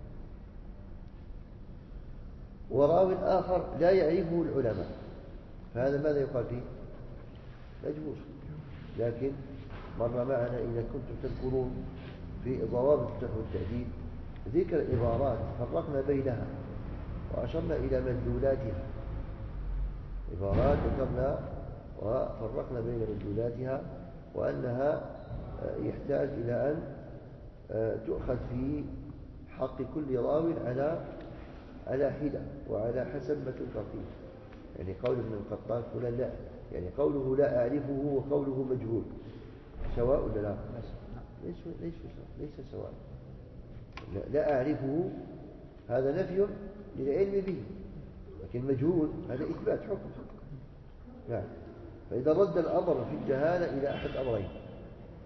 وراو آخر لا يعرفه العلماء، فهذا ماذا يقال فيه؟ مجهول. لكن مر معنا إذا كنتم تذكرون في ضوابط الجرح والتعديل ذكر عبارات فرقنا بينها وأشرنا إلى مدلولاتها، عبارات ذكرنا وفرقنا بين مدلولاتها، وأنها يحتاج إلى أن تؤخذ في حق كل راو على على حدة وعلى حسب ما تذكر فيه. يعني قول ابن القطان فلان لا، يعني قوله لا أعرفه وقوله مجهول سواء ولا لا؟ ليس ليس ليس سواء. لا, لا أعرفه هذا نفي للعلم به، لكن مجهول هذا إثبات حكم. نعم. فإذا رد الأمر في الجهالة إلى أحد أمرين: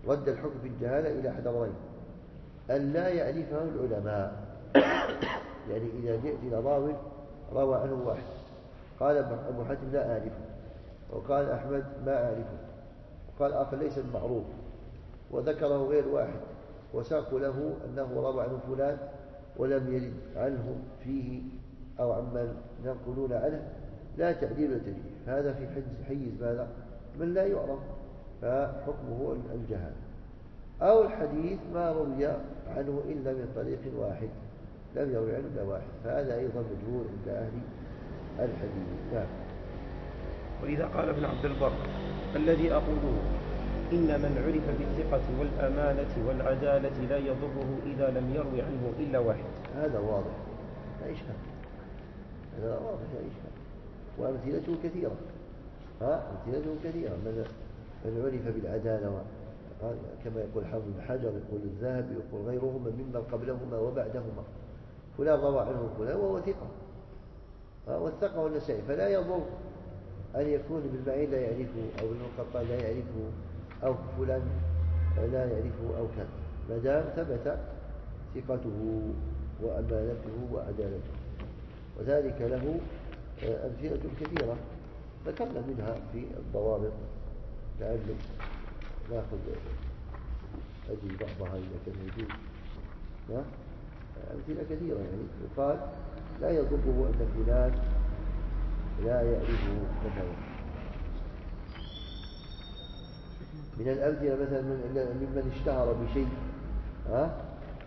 رد الحكم في الجهالة إلى أحد أمرين: أن لا يعرفه العلماء، يعني إذا جئت إلى راوي روى عنه واحد قال أبو حاتم لا أعرفه، وقال أحمد ما أعرفه، وقال آخر ليس المعروف، وذكره غير واحد وساق له أنه روى عنه فلان ولم يرد عنه فيه أو عمن ينقلون عنه، لا تعديل ولا تجريح، هذا في حيز ماذا؟ من لا يعرف، فحكمه الجهال. أو الحديث ما روي عنه إلا من طريق واحد، لم يروي عنه إلا واحد، فهذا أيضا مجهول عند أهل الحديث. نعم. وإذا قال ابن عبد البر: الذي أقوله إن من عرف بالثقة والأمانة والعدالة لا يضره إذا لم يروي عنه إلا واحد، هذا واضح لا إشكال، هذا واضح لا إشكال، وأمثلته كثيرة. ها أمثلته كثيرة، من من عرف بالعدالة، كما يقول حافظ بن حجر، يقول الذهبي، يقول غيرهما ممن قبلهما وبعدهما، فلان روى عنه فلان وهو ثقة، والثقة والنسائي، فلا يضر أن يكون بالبعيد لا يعرفه، أو بالمنقطع لا يعرفه، أو فلان لا يعرفه، أو كذا، ما دام ثبت ثقته وأمانته وعدالته. وذلك له أمثلة كثيرة ذكرنا منها في الضوابط، لعله ناخذ أجل بعضها إذا كان موجود. أمثلة كثيرة، يعني يقال لا يضره أن فلان لا يعرفه مثلا. من الأمثلة مثلا ممن اشتهر بشيء ها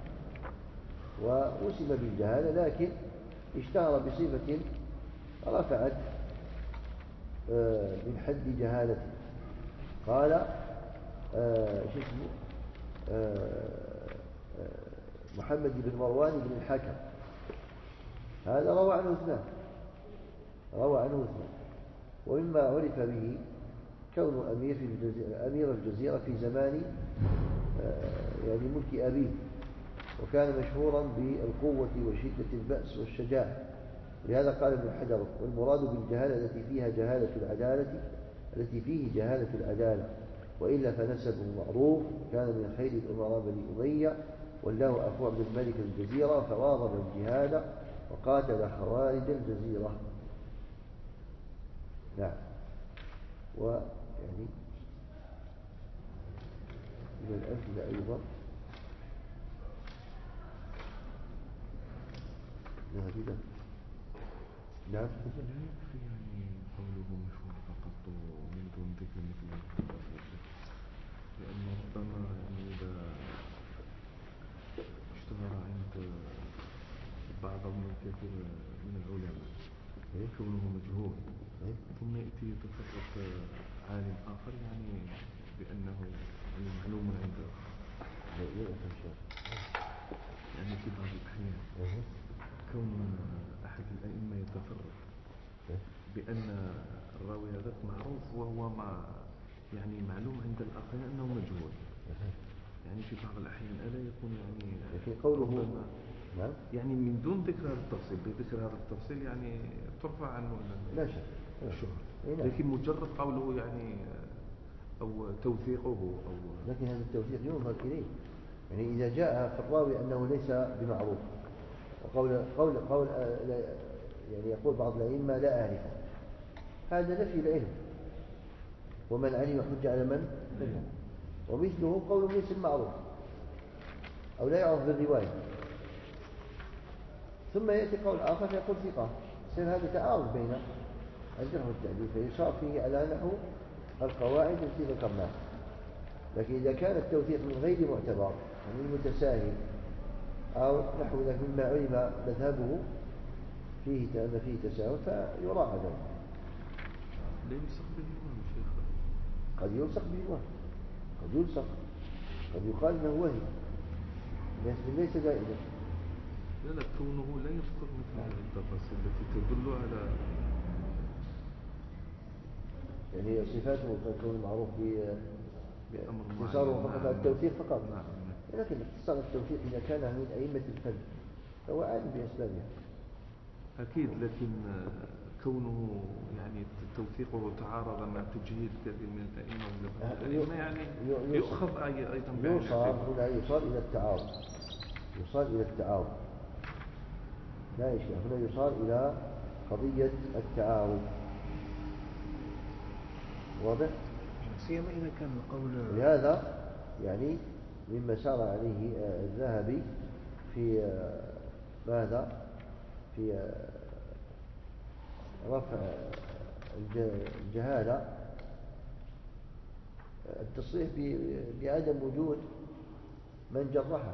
ووسم بالجهالة، لكن اشتهر بصفة رفعت من حد جهالته. قال شو اسمه محمد بن مروان بن الحكم، هذا روى عنه اثنان، روى عنه اثنان. ومما عرف به كون أمير في الجزيرة، أمير الجزيرة في زمان يعني ملك أبيه، وكان مشهورا بالقوة وشدة البأس والشجاعة. لهذا قال ابن حجر: والمراد بالجهالة التي فيها جهالة العدالة، التي فيه جهالة العدالة، وإلا فنسبه معروف، كان من خير الأمراء بني أمية، والله أخو عبد الملك الجزيرة، فواظب الجهاد وقاتل خوارج الجزيرة. نعم. ويعني من الأمثلة أيضا نهدنا. نعم. لا يكفي يعني قوله مشهور فقط ومن دون ذكر مثل هذا، لأنه ربما يعني إذا اشتهر عند بعض من الكثير من العلماء كونه مجهول، ثم يأتي يتصرف عالم آخر يعني بأنه يعني معلوم عنده، يعني في بعض الأحيان كون أحد الأئمة يتصرف بأن الراوي هذا معروف وهو ما يعني معلوم عند الآخرين أنه مجهول، يعني في بعض الأحيان ألا يكون يعني في قوله نعم، يعني من دون ذكر هذا التفصيل، بذكر هذا التفصيل يعني ترفع عنه لا شك الشهرة، لكن مجرد قوله يعني أو توثيقه أو لكن هذا التوثيق ينظر إليه، يعني إذا جاء في الراوي أنه ليس بمعروف، وقول قول قول يعني يقول بعض الأئمة لا أعرفه، هذا نفي العلم، ومن علم حجة على من منه. ومثله قول ليس المعروف أو لا يعرف بالرواية، ثم يأتي قول آخر يقول ثقة، يصير هذا تعارض بين الجرح والتعديل، فيصار فيه على نحو القواعد التي ذكرناها. لكن إذا كان التوثيق من غير معتبر، من متساهل أو نحو ذلك مما علم مذهبه فيه أن فيه تساهل، فيراعى ذلك. لا يلصق بالوهم شيخ، قد يلصق بالوهم، قد يلصق، قد يقال انه وهم، ليس دائما. لا لا كونه لا يذكر مثل هذه التفاصيل التي تدل على يعني صفاته كون معروف باختصاره فقط التوثيق فقط. نعم. لكن اختصار التوثيق إذا كان من أئمة الفن فهو عالم بأسبابها أكيد، لكن كونه يعني توثيقه تعارض مع تجهيل كثير من الأئمة ولا بعض الأئمة يعني يؤخذ أي- أيضا بعين يوصل الاعتبار. هنا يوصل إلى التعارض، يوصل إلى التعارض لا يشبه، هنا يوصل إلى قضية التعارض. واضح؟ سيما إذا كان القول لهذا يعني مما سار عليه الذهبي في ماذا؟ في رفع الجهالة التصريح بعدم وجود من جرحه،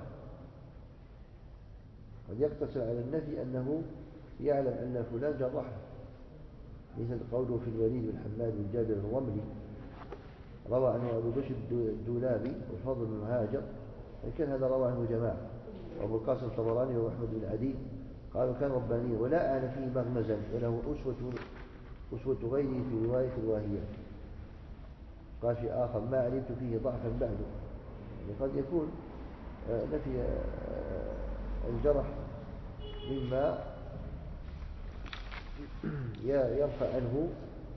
قد يقتصر على النفي أنه يعلم أن فلان جرحه، مثل قوله في الوليد بن حماد بن جابر الرملي روى عنه أبو بشر الدولابي والفضل بن مهاجر، لكن هذا روى عنه جماعة، وأبو القاسم الطبراني وأحمد بن عدي قالوا كان ربانيا ولا أعلم فيه مغمزا وله أسوة أسوة غيره في رواية الواهية. قال في آخر ما علمت فيه ضعفا بعده، يعني قد يكون نفي الجرح مما يرفع عنه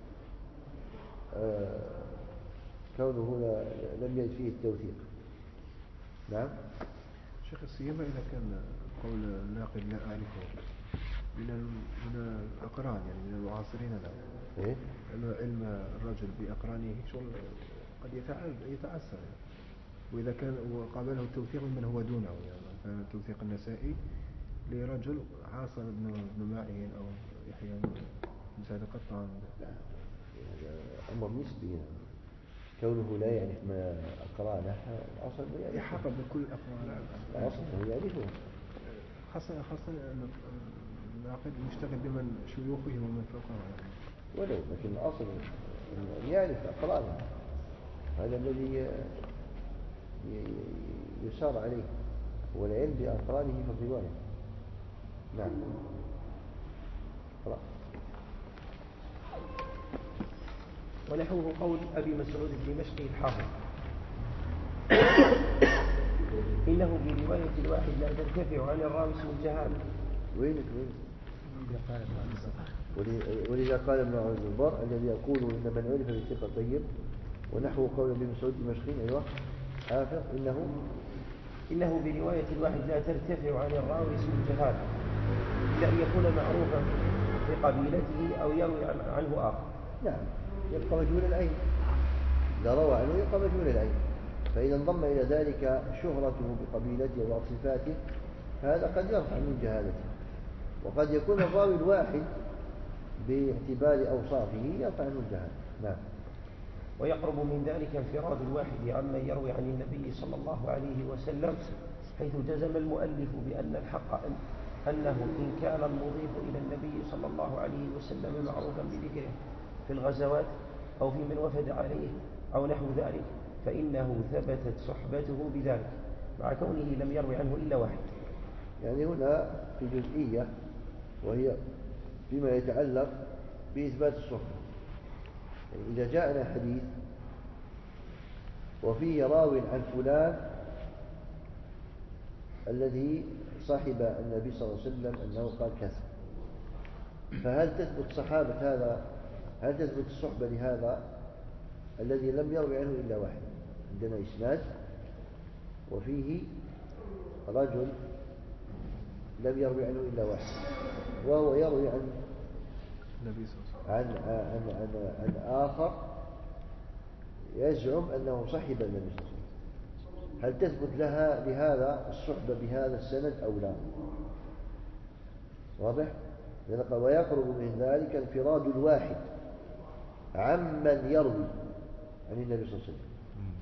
كونه لم يجد فيه التوثيق. نعم شيخ السيما إذا كان قول الناقد لا أعرفه من من الأقران، يعني من المعاصرين له، إيه؟ لأن علم الرجل بأقرانه شغل قد يتعسر يعني. وإذا كان وقابله التوثيق من هو دونه، يعني كان التوثيق النسائي لرجل عاصر ابن ابن معين أو يحيى بن سعد القطان، أمر نسبي يعني. كونه لا يعرف ما أقرانه أصلا يعني يحقق بكل الأقران أصلا يعرفه، خاصة خاصة أن الناقد مشتغل بمن شيوخه ومن فوقه يعني. ولو لكن الأصل أن يعرف أقرانه، هذا الذي يسار عليه هو العلم بأقرانه في الرواية. نعم خلاص. ونحوه قول أبي مسعود الدمشقي الحافظ إنه برواية الواحد لا ترتفع عن الراوي اسم الجهالة. وين وين ولذا قال ابن عبد البر الذي يقول إن من عرف بالثقة طيب، ونحو قول ابن مسعود الدمشقي أيوه حافظ إنه إنه برواية الواحد لا ترتفع عن الراوي اسم الجهالة إلا أن يكون معروفا في قبيلته أو يروي عنه آخر. نعم يبقى مجهول العين، إذا روى عنه يبقى مجهول العين، فإذا انضم إلى ذلك شهرته بقبيلته وصفاته فهذا قد يرفع من جهالته. وقد يكون الراوي الواحد باعتبار أوصافه يرفع عنه الجهالة. نعم. ويقرب من ذلك انفراد الواحد عمن يروي عن النبي صلى الله عليه وسلم، حيث جزم المؤلف بأن الحق أن أنه إن كان المضيف إلى النبي صلى الله عليه وسلم معروفا بذكره في الغزوات أو في من وفد عليه أو نحو ذلك فإنه ثبتت صحبته بذلك مع كونه لم يروي عنه إلا واحد. يعني هنا في جزئية وهي فيما يتعلق بإثبات الصحبة. يعني إذا جاءنا حديث وفيه راو عن فلان الذي صاحب النبي صلى الله عليه وسلم أنه قال كذا، فهل تثبت صحابة هذا، هل تثبت الصحبة لهذا الذي لم يروي عنه إلا واحد؟ عندنا إسناد وفيه رجل لم يروي عنه إلا واحد وهو يروي عن النبي صلى الله عليه وسلم عن, عن, عن, عن آخر يزعم أنه صحب النبي صلى الله عليه وسلم، هل تثبت لها لهذا الصحبة بهذا السند أو لا؟ واضح؟ ويقرب من ذلك انفراد الواحد عمن يروي عن النبي صلى الله عليه وسلم.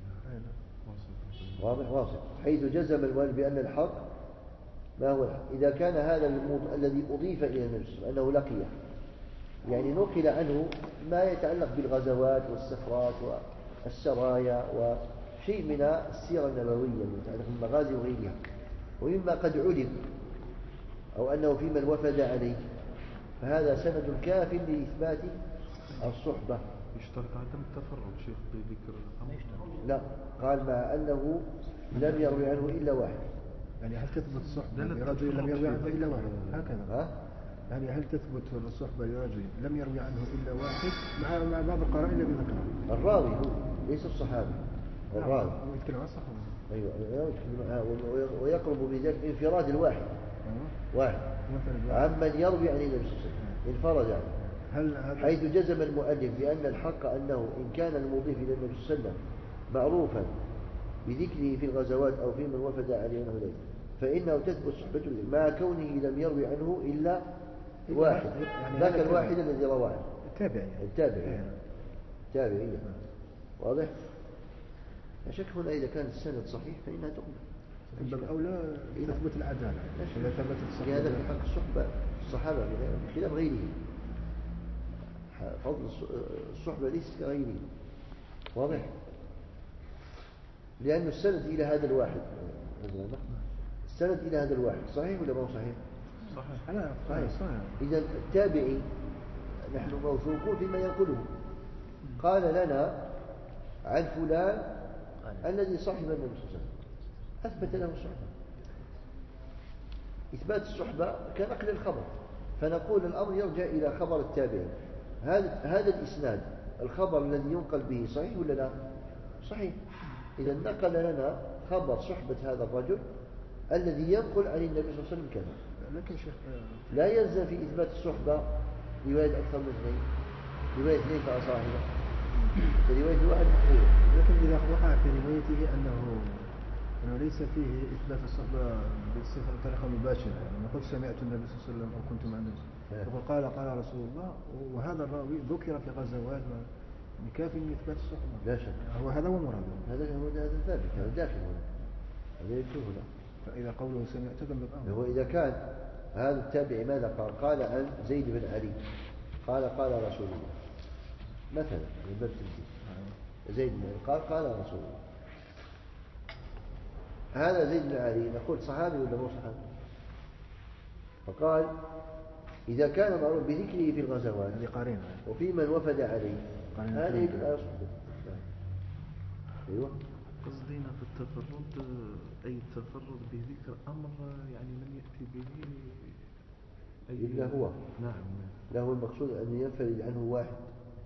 واضح واضح، حيث جزم المؤلف بأن الحق ما هو الحق؟ إذا كان هذا الذي أضيف إلى النبي صلى الله عليه وسلم أنه لقيه، يعني نقل عنه ما يتعلق بالغزوات والسفرات والسرايا وشيء من السيرة النبوية المتعلقة بالمغازي وغيرها، ومما قد علم أو أنه في من وفد عليه، فهذا سند كاف لإثبات الصحبة. يشترط عدم التفرد شيخ بذكر الأمر؟ لا، قال مع أنه لم يروي عنه إلا واحد. يعني هل تثبت الصحبة لا لا برجل لم يروي عنه إلا واحد هكذا؟ ها؟ يعني هل تثبت الصحبة لرجل لم يروي عنه إلا واحد مع مع بعض القرائن اللي ذكرها؟ الراوي هو ليس الصحابي، الراوي. هو يتكلم عن الصحابة. أيوة يتكلم ويقرب بذلك انفراد الواحد. أيوة. واحد عمن يروي عن النبي صلى الله عليه وسلم انفرد يعني. هل هذا حيث جزم المؤلف بأن الحق أنه إن كان المضيف إلى النبي صلى الله عليه وسلم معروفا بذكره في الغزوات أو في من وفد عليه ونحو ذلك فإنه تثبت صحبته مع كونه لم يروي عنه إلا واحد، يعني ذاك هذا الواحد الذي رواه عنه التابعي يعني. التابعي التابعي واضح؟ لا شك هنا إذا كان السند صحيح فإنها تقبل بل أولى تثبت العدالة إذا ثبتت الصحبة لهذا في حق الصحبة الصحابة بخلاف غيره، فضل الصحبة ليست كغيره واضح؟ لأن السند إلى هذا الواحد السند إلى هذا الواحد صحيح ولا ما هو صحيح؟ صحيح. لا صحيح صحيح. إذا التابعي نحن موثوقون فيما ينقله قال لنا عن فلان الذي صحب النبي صلى الله عليه وسلم أثبت له الصحبة. إثبات الصحبة كنقل الخبر فنقول الأمر يرجع إلى خبر التابعي. هذا هذا الإسناد الخبر الذي ينقل به صحيح ولا لا؟ صحيح. إذا نقل لنا خبر صحبة هذا الرجل الذي ينقل عن النبي صلى الله عليه وسلم كذا. لكن شيخ لا يلزم في إثبات الصحبة رواية أكثر من اثنين، رواية اثنين فأصاحبه رواية واحد مقبولة. لكن إذا وقع في روايته أنه أنه ليس فيه إثبات الصحبة بصفة طريقة مباشرة يعني ما قلت سمعت النبي صلى الله عليه وسلم أو كنت مع النبي يقول قال قال رسول الله وهذا الراوي ذكر في غزوات كاف من إثبات الصحبة. لا شك هو هذا هو مراد. هذا هو هذا ثابت هذا داخل هنا هذا يكتب هنا. فإذا قوله سمعت ذنب الأمر هو إذا كان هذا التابع ماذا قال؟ قال عن زيد بن علي قال قال رسول الله مثلا من باب التمثيل زيد بن علي قال قال رسول الله. هذا زيد بن علي نقول صحابي ولا مو صحابي؟ فقال إذا كان معروف بذكره في الغزوات وفي من وفد عليه هذا يدل على صحبته. أيوة قصدنا في التفرد أي التفرد بذكر أمر يعني من يأتي به أي إلا هو نعم له المقصود أن ينفرد عنه واحد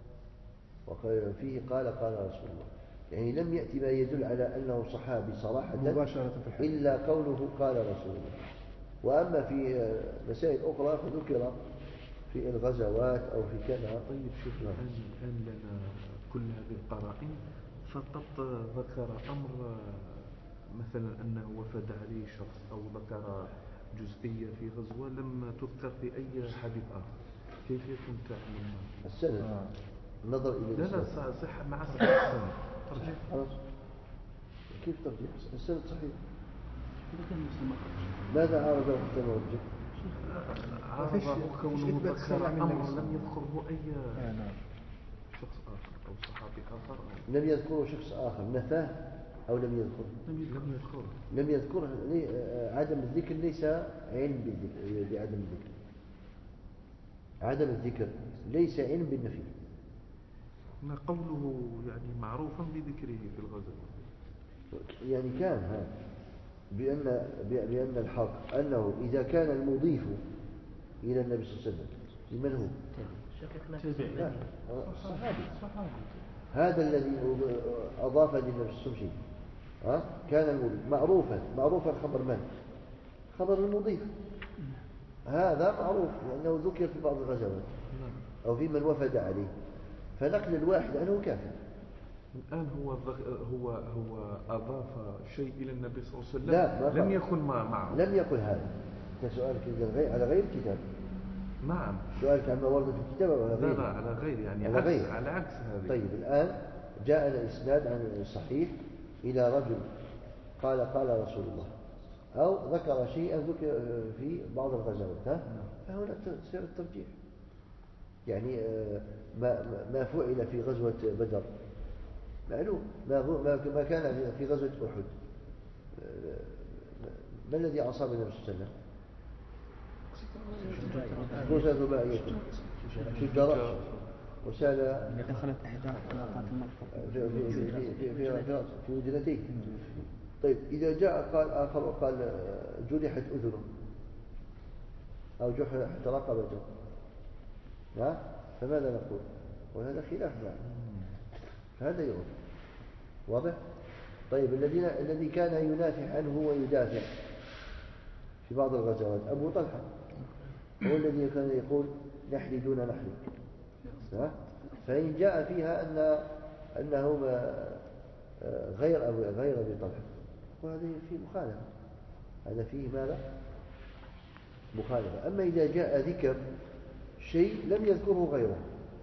وقال فيه قال قال رسول الله يعني لم يأتي ما يدل على أنه صحابي صراحة مباشرة في إلا قوله قال رسول الله. وأما في مسائل أخرى فذكر في الغزوات أو في كذا. طيب شوف الآن الآن لنا كل هذه القرائن فقط ذكر أمر مثلا أنه وفد عليه شخص أو ذكر جزئية في غزوة لم تذكر في أي حديث آخر كيف يكون تعلم السند آه. النظر إلى لا السند لا صح مع صحيح السند ترجيح خلاص كيف ترجيح السند صحيح إذا كان مسلم ماذا عارضه حتى مرجح عارضه كونه ذكر أمر لم يذكره أي آه نعم. شخص آخر أو صحابي آخر أو لم يذكره شخص آخر نفاه أو لم يذكره لم يذكره لم يذكره عدم الذكر ليس علم بعدم الذكر. عدم الذكر ليس علم بالنفي. ما قوله يعني معروفا بذكره في الغزو يعني كان هذا بأن بأن الحق أنه إذا كان المضيف إلى النبي صلى الله عليه وسلم لمن هو؟ شككنا الصحابي هذا الذي أضاف للنبي صلى الله عليه وسلم ها كان المضيف معروفا معروفا خبر من؟ خبر المضيف هذا معروف لأنه ذكر في بعض الغزوات أو في من وفد عليه فنقل الواحد عنه كافي. الآن هو هو هو أضاف شيء إلى النبي صلى الله عليه وسلم لا لم يكن معه لم يكن هذا. أنت سؤالك على غير الكتاب. نعم سؤالك عما ورد في الكتاب ولا غير؟ لا لا على غير يعني على عكس غير. على عكس هذه. طيب الآن جاءنا إسناد عن الصحيح إلى رجل قال قال رسول الله أو ذكر شيئا ذكر في بعض الغزوات ها فهنا تصير الترجيح. يعني ما ما فعل في غزوة بدر معلوم ما ما كان في غزوة أحد ما الذي أصاب النبي صلى الله عليه وسلم؟ غزوة رباعية شجرة وسال اللي دخلت إحدى حلقات المرفق في في في في في, في وجنتيه. طيب إذا جاء قال آخر وقال جرحت أذنه أو جحر رقبته، نعم، فماذا نقول؟ وهذا خلاف معه، فهذا يرد. واضح؟ طيب الذين الذي كان ينافع عنه ويدافع في بعض الغزوات أبو طلحة، هو الذي كان يقول نحري دون نحري، فإن جاء فيها أن أنه غير أبي غير أبي طلحة، وهذه فيه مخالفة، هذا فيه ماذا؟ مخالفة. أما إذا جاء ذكر شيء لم يذكره غيره،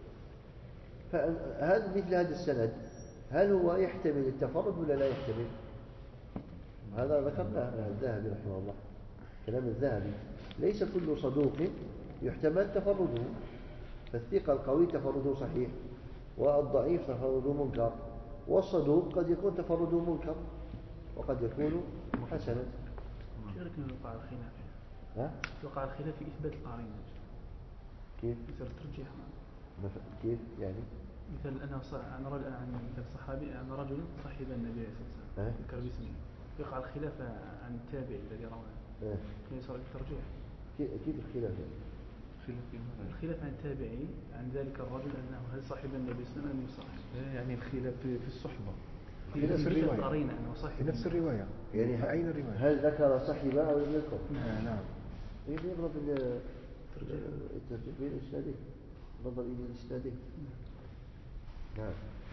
فهل مثل هذا السند هل هو يحتمل التفرد ولا لا يحتمل؟ هذا ذكرناه الذهبي رحمه الله، كلام الذهبي، ليس كل صدوق يحتمل تفرده، فالثقة القوي تفرده صحيح، والضعيف تفرده منكر، والصدوق قد يكون تفرده منكر وقد يكون حسنا. لكن وقع الخلاف، ها؟ وقع الخلاف في إثبات القرينة. كيف؟ يصير ترجيح. كيف يعني؟ مثل أنه عن رجل عن مثل صحابي عن رجل صحب النبي صلى الله عليه وسلم ذكر باسمه، يقع الخلاف عن التابع الذي رواه. يصير الترجيح. كيف الخلاف؟ الخلاف عن التابعي عن ذلك الرجل أنه هل صاحب النبي صلى الله عليه وسلم أم يصاحب؟ يعني الخلاف في الصحبة في نفس الرواية، في نفس الرواية، يعني أين الرواية؟ هل ذكر صحبه أو لم يذكر؟ نعم نعم. يضرب الترجيح بين الإسنادين، نظر إلى الإسنادين. نعم.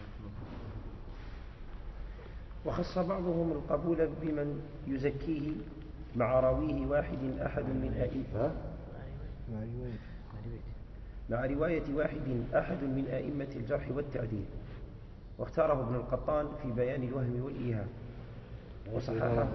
وخص بعضهم القبول بمن يزكيه مع راويه واحد أحد من أئمة مع رواية مع رواية واحد أحد من أئمة الجرح والتعديل، واختاره ابن القطان في بيان الوهم والإيهام وصححه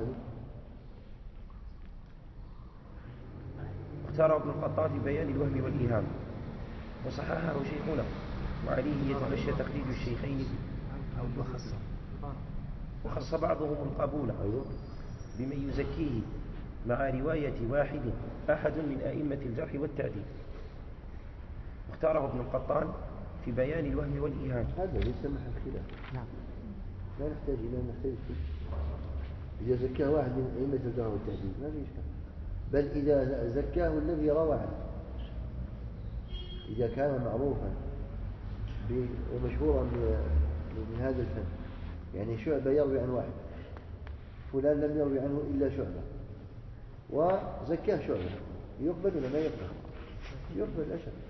اختاره ابن القطان في بيان الوهم والإيهام وصححه شيخنا، وعليه يتمشى تخريج الشيخين. وخص وخص بعضهم القبول بمن يزكيه مع رواية واحد أحد من أئمة الجرح والتعديل، اختاره ابن القطان في بيان الوهم والإيهام. هذا ليس محل خلاف. نعم. لا نحتاج إلى نحتاج فيه. إذا زكاه واحد من أئمة الجرح والتعديل ما في إشكال، بل إذا زكاه الذي روى عنه، إذا كان معروفا ومشهورا من هذا الفن، يعني شعبة يروي عن واحد، فلان لم يروي عنه إلا شعبة وزكاه شعبة، يقبل ولا ما يقبل؟ يقبل لا شك.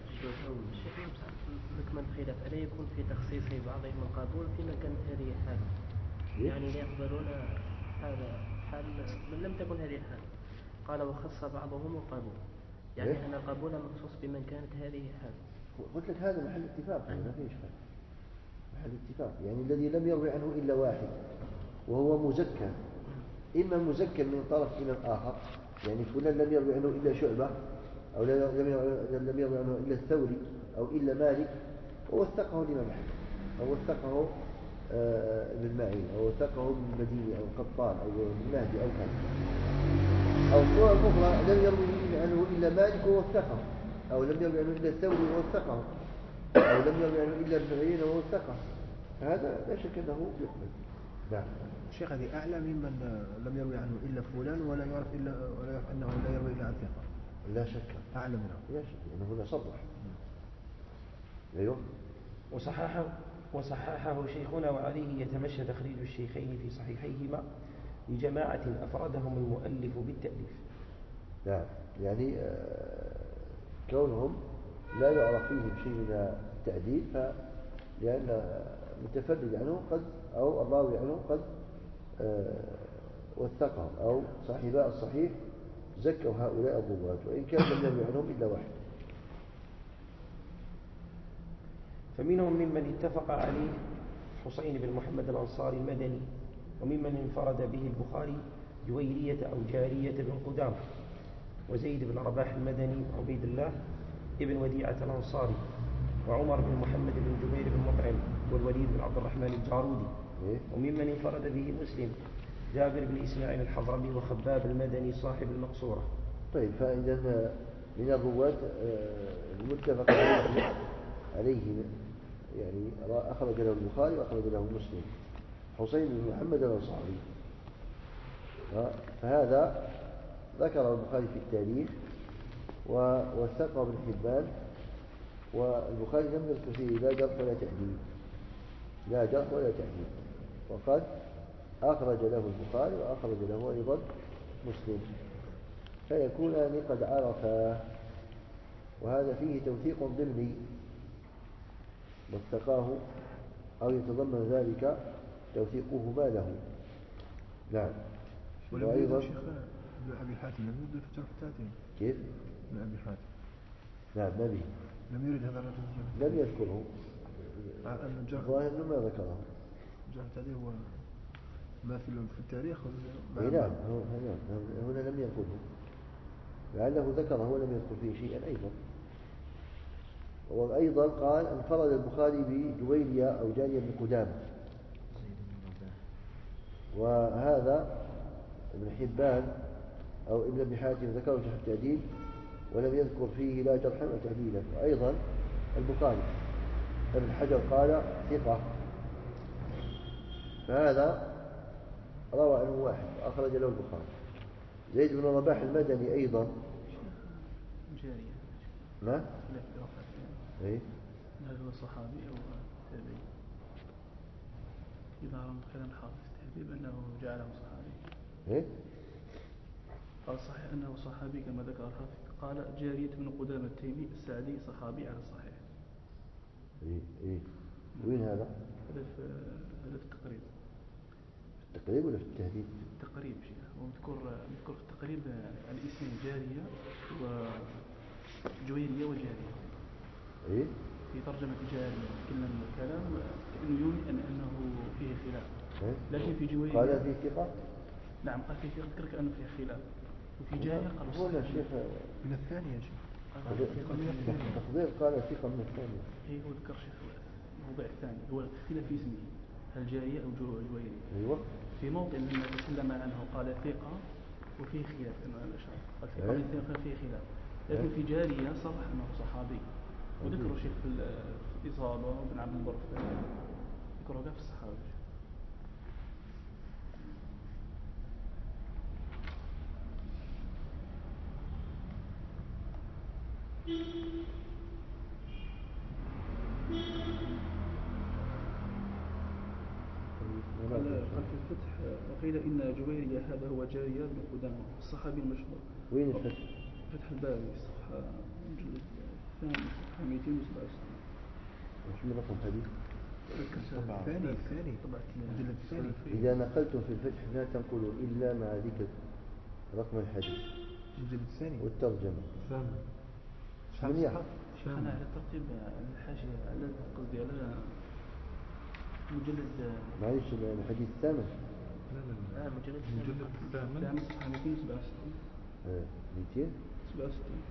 حكم الخلاف ألا يكون في تخصيص بعضهم القبول في من كانت هذه حال، يعني لا يقبلون هذا حال من لم تكن هذه الحال. قال وخص بعضهم القبول، يعني أن القبول مخصوص بمن كانت هذه حال. قلت لك هذا محل اتفاق، ما فيش إشكال، محل اتفاق. يعني الذي لم يروي عنه إلا واحد وهو مزكى، إما مزكى من طرف إلى آخر، يعني فلان لم يروي عنه إلا شعبة، أو لم يروي عنه إلا الثوري أو إلا مالك، ووثقه الإمام أحمد أو وثقه ابن معين أو وثقه ابن المديني أو القطان أو ابن مهدي أو كذا، أو صورة أخرى لم يروي عنه إلا مالك ووثقه، أو لم يروي عنه إلا الثوري ووثقه، أو لم يروي عنه إلا ابن عيينة ووثقه، هذا لا شك أنه يقبل. نعم. الشيخ هذه أعلى ممن لم يروي عنه إلا فلان ولا يعرف إلا ولا يعرف أنه لا يروي إلا عن ثقة. لا شك. أعلى منه. لا شك، لأنه هنا صرح. أيوه. وصححه وصححه شيخنا، وعليه يتمشى تخريج الشيخين في صحيحيهما لجماعة أفردهم المؤلف بالتأليف. نعم، يعني كونهم لا يعرف فيهم شيء من التعديل، لأن المتفرد عنه قد أو الراوي عنه قد وثقهم، أو صاحباء الصحيح زكوا هؤلاء الضباط وإن كان لم يروي عنهم إلا واحد. فمنهم ممن اتفق عليه حسين بن محمد الأنصاري المدني، وممن انفرد به البخاري جويرية أو جارية بن قدامة، وزيد بن رباح المدني، وعبيد الله ابن وديعة الأنصاري، وعمر بن محمد بن جبير بن مطعم، والوليد بن عبد الرحمن الجارودي. وممن انفرد به مسلم جابر بن إسماعيل الحضرمي، وخباب المدني صاحب المقصورة. طيب، فإذا من الرواة المتفق عليه يعني أخرج له البخاري وأخرج له مسلم حسين بن محمد الأنصاري، فهذا ذكر البخاري في التاريخ ووثقه ابن حبان، والبخاري لم يذكر فيه لا جرح ولا تعديل، لا جرح ولا تعديل، وقد أخرج له البخاري وأخرج له أيضا مسلم، فيكونان قد عرفا، وهذا فيه توثيق ضمني، واتقاه أو يتضمن ذلك توثيقهما له. نعم. وأيضا شيخ ابن أبي حاتم لم يرد في الجرح التعديل. كيف؟ ابن أبي حاتم نعم ما به، لم يرد هذا الرجل لم يذكره، الظاهر ما ذكره. الجرح التعديل هو ما في التاريخ. نعم هنا لم يقله، لعله ذكره ولم يذكر فيه شيئا أيضا. وأيضا قال انفرد البخاري بجويرية أو جارية بن قدامة، وهذا ابن حبان أو ابن أبي حاتم ذكره في التعديل ولم يذكر فيه لا جرحا وتعديلا. وأيضا البخاري ابن حجر قال ثقة، فهذا روى عنه واحد وأخرج له البخاري. زيد بن رباح المدني أيضا جارية. ما؟ إيه؟ هل هو صحابي أو تابعي؟ يظهر من خلال الحافظ التهذيب أنه جعله صحابي. إيه؟ قال صحيح أنه صحابي كما ذكر الحافظ، قال جارية بن قدامة التيمي السعدي صحابي على الصحيح. إيه إيه. وين هذا؟ هذا في هذا في التقريب. في التقريب ولا في التهذيب؟ التقريب شيخ، ومذكور مذكور في التقريب الاسمين جارية وجويرية وجارية. إيه؟ في ترجمة جارية تكلم الكلام كأنه يومي أن أنه فيه خلاف. إيه؟ لكن في جويرية قال فيه ثقة؟ نعم قال فيه ثقة كأنه فيه خلاف. وفي جارية قال هو الشيخ من الثانية يا شيخ. تفضيل قال ثقة من الثانية. إيه هو ذكر شيخ الموضع الثاني هو الاختلاف في اسمه، هل جارية أو جويرية. أيوة. في موضع لما تكلم عنه قال ثقة وفيه خلاف، إنه الأشعار قال ثقة من ثقة فيه خلاف، لكن في جارية صرح أنه صحابي، وذكروا شيخ في الإصابة وابن عبد البر ذكروا في الصحابة. قال في الفتح وقيل إن جويرية هذا هو جارية بن قدامة الصحابي المشهور. وين الفتح؟ فتح الباري صفحة مجلد الثاني صفحة مئتين وسبعة وستين. وش من رقم حديث؟ الثاني الثاني المجلد الثاني. إذا نقلتم في الفتح لا تنقلوا إلا مع ذكر رقم الحديث المجلد الثاني والترجمة. الثامن. من يحفظ؟ شيخنا على الترتيب الحاشية على قصدي على مجلد معلش الحديث الثامن. لا لا لا آه مجلد مجلد الثامن الثامن صفحة مئتين وسبعة وستين. ايه مئتين سبعة وستين.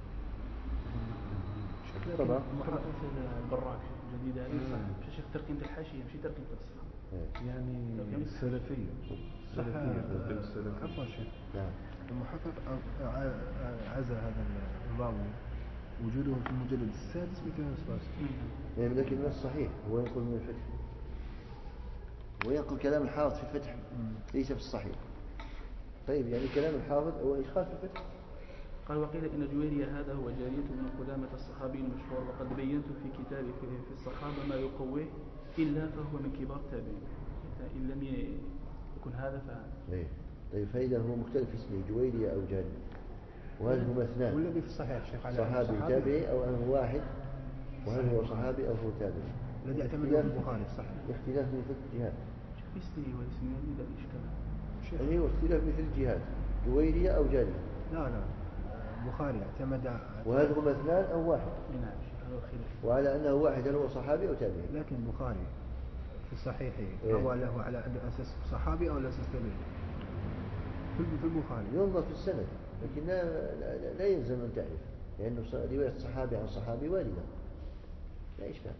طبعا محقق البراك جديدة هذه صح مش شيخ ترقيمة الحاشية مش ترقيمة الصحة. يعني السلفية السلفية تقدم السلفية. عفوا شيخ. نعم. المحقق عزى هذا الراوي وجوده في المجلد السادس مئتين وسبعة وستين. يعني لكن من الصحيح هو ينقل من الفتح، وينقل كلام الحافظ في الفتح ليس في الصحيح. طيب يعني كلام الحافظ هو إدخال في الفتح. قال وقيل إن جويرية هذا هو جارية بن قدامة الصحابي المشهور، وقد بينت في كتابي في الصحابة ما يقويه إلا فهو من كبار التابعين، إن لم يكن هذا فهذا. إيه. طيب فإذا هو مختلف اسمه جويرية أو جارية، وهل هما اثنان؟ والذي في الصحيح شيخ على صحابي تابعي أو أنه واحد، وهل هو صحابي أو هو تابعي؟ الذي اعتمده البخاري صحيح. اختلاف مثل الجهات. اسمه واسمه هذا الإشكال. يعني هو اختلاف مثل الجهات جويرية أو جارية. لا لا البخاري اعتمد. وهل هما اثنان أو واحد؟ نعم هذا الخلاف. وعلى أنه واحد هل هو صحابي أو تابعي؟ لكن البخاري في الصحيح إيه؟ روى له على أساس صحابي أو على أساس تابعي؟ في البخاري ينظر في السند، لكن لا, لا, لا يلزم أن تعرف، لأنه رواية صحابي عن صحابي واردة لا إشكال.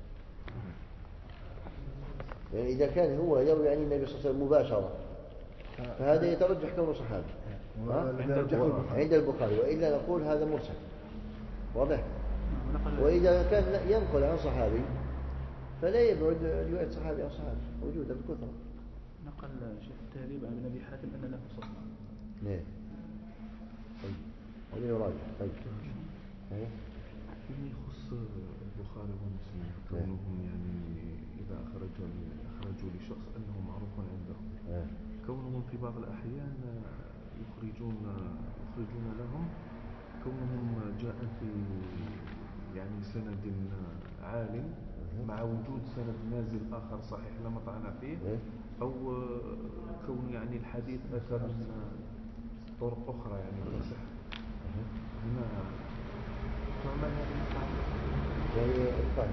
يعني إذا كان هو يروي عن النبي صلى الله عليه وسلم مباشرة فهذا يترجح كونه صحابي عند البخاري، وإلا نقول هذا مرسل واضح. وإذا كان ينقل عن صحابي فلا يبعد رواية صحابي عن صحابي موجودة بكثرة. نقل شيخ التهذيب عن ابن أبي حاتم أن له صحابة. نعم. طيب هذا يراجع. طيب فيما يخص البخاري ومسلم كونهم يعني إذا أخرجوا أخرجوا لشخص أنه معروف عندهم كونهم في بعض الأحيان يخرجون يخرجون لهم كونهم جاء في يعني سند عالٍ مع وجود سند نازل آخر صحيح لا مطعن فيه أو كون يعني الحديث أتى من طرق أخرى يعني تصح هنا تعمل هذه القاعدة زي القاعدة.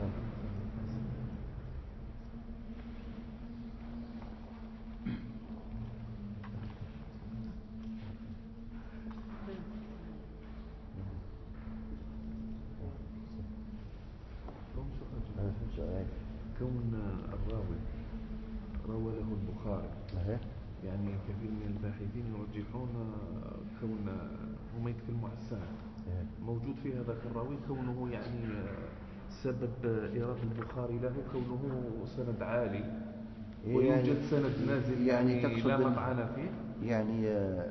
كون الراوي روى له البخاري يعني كثير من الباحثين يرجحون كون هم يتكلموا على السند موجود في هذاك الراوي كونه يعني سبب إيراد البخاري له كونه سند عالي ويوجد يعني سند نازل يعني, يعني لا مطعن فيه يعني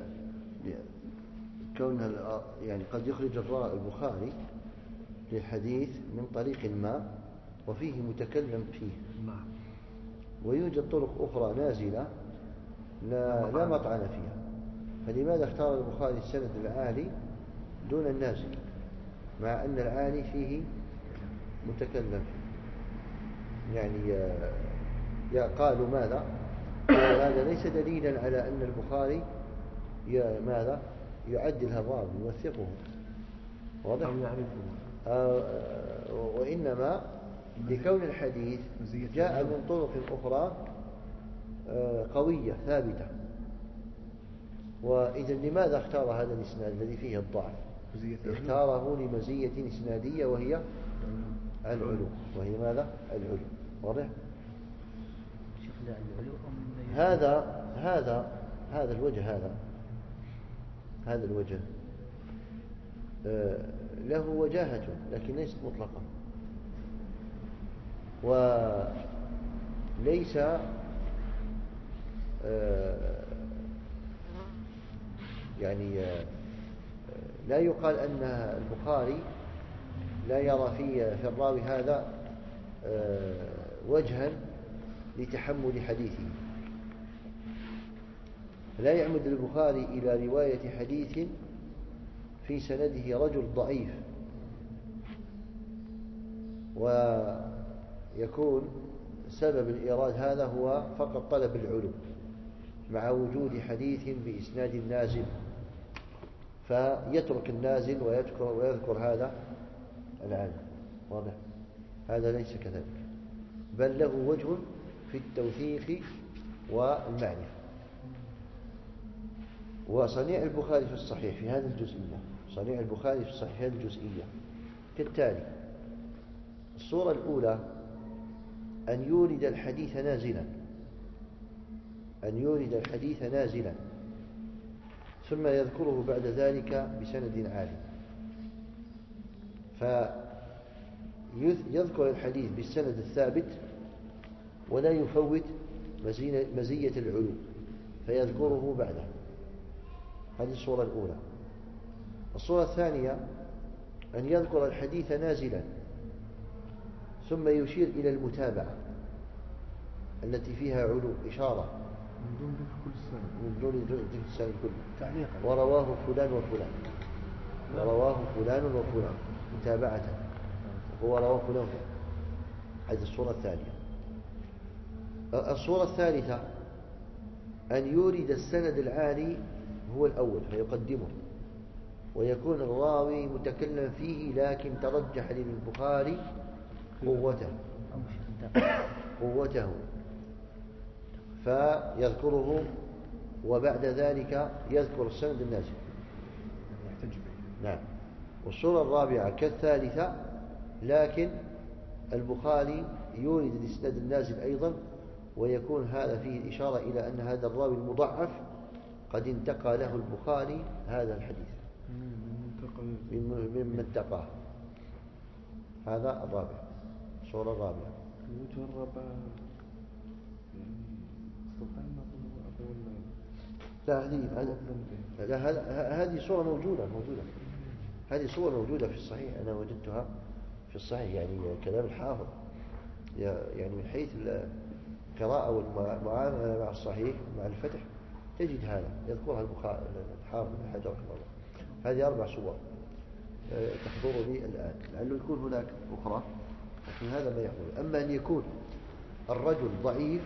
كون يعني قد يخرج البخاري للحديث من طريق ما وفيه متكلم فيه نعم ويوجد طرق أخرى نازلة لا, لا مطعن فيها فلماذا اختار البخاري السند العالي دون النازل مع أن العالي فيه متكلم فيه يعني يا قالوا ماذا هذا ليس دليلا على أن البخاري ماذا يعدل الراوي يوثقه واضح أو يعرفه آه وإنما لكون الحديث جاء من طرق أخرى قوية ثابتة وإذا لماذا اختار هذا الإسناد الذي فيه الضعف اختاره لمزية إسنادية وهي العلو وهي ماذا العلو واضح هذا هذا هذا الوجه هذا هذا الوجه له وجاهة لكن ليست مطلقة وليس يعني لا يقال أن البخاري لا يرى في في الراوي هذا وجها لتحمل حديثه لا يعمد البخاري إلى رواية حديث في سنده رجل ضعيف ويكون سبب الإيراد هذا هو فقط طلب العلو مع وجود حديث بإسناد نازل فيترك النازل ويذكر, ويذكر هذا العالم واضح هذا ليس كذلك بل له وجه في التوثيق والمعرفة وصنيع البخاري في الصحيح في هذه الجزئية صنيع البخاري في الصحيح هذه الجزئية كالتالي الصورة الأولى أن يورد الحديث نازلا أن يورد الحديث نازلا ثم يذكره بعد ذلك بسند عالي فيذكر الحديث بالسند الثابت ولا يفوت مزية العلو فيذكره بعده هذه الصورة الأولى الصورة الثانية أن يذكر الحديث نازلا ثم يشير إلى المتابعة التي فيها علو إشارة من دون ذكر كل السنة من دون ذكر السنة كله تعليقا ورواه فلان وفلان ورواه فلان وفلان متابعة هو رواه فلان هذه الصورة الثانية الصورة الثالثة أن يورد السند العالي هو الأول فيقدمه ويكون الراوي متكلم فيه لكن ترجح للبخاري قوته قوته فيذكره وبعد ذلك يذكر السند النازل نعم والصورة الرابعة كالثالثة لكن البخاري يورد الإسناد النازل أيضا ويكون هذا فيه إشارة إلى أن هذا الراوي المضعف قد انتقى له البخاري هذا الحديث ممن انتقاه هذا الرابع الصورة الرابعة الوجه الرابع يعني استطعنا أقول لا هذه هذه صورة موجودة موجودة هذه صور موجودة في الصحيح، أنا وجدتها في الصحيح، يعني كلام الحافظ يعني من حيث القراءة والمعاملة مع الصحيح مع الفتح تجد هذا يذكرها البخاري الحافظ بن حجر رحمه الله. هذه أربع صور تحضر لي الآن، لعله يكون هناك أخرى لكن هذا ما يحضر. أما أن يكون الرجل ضعيف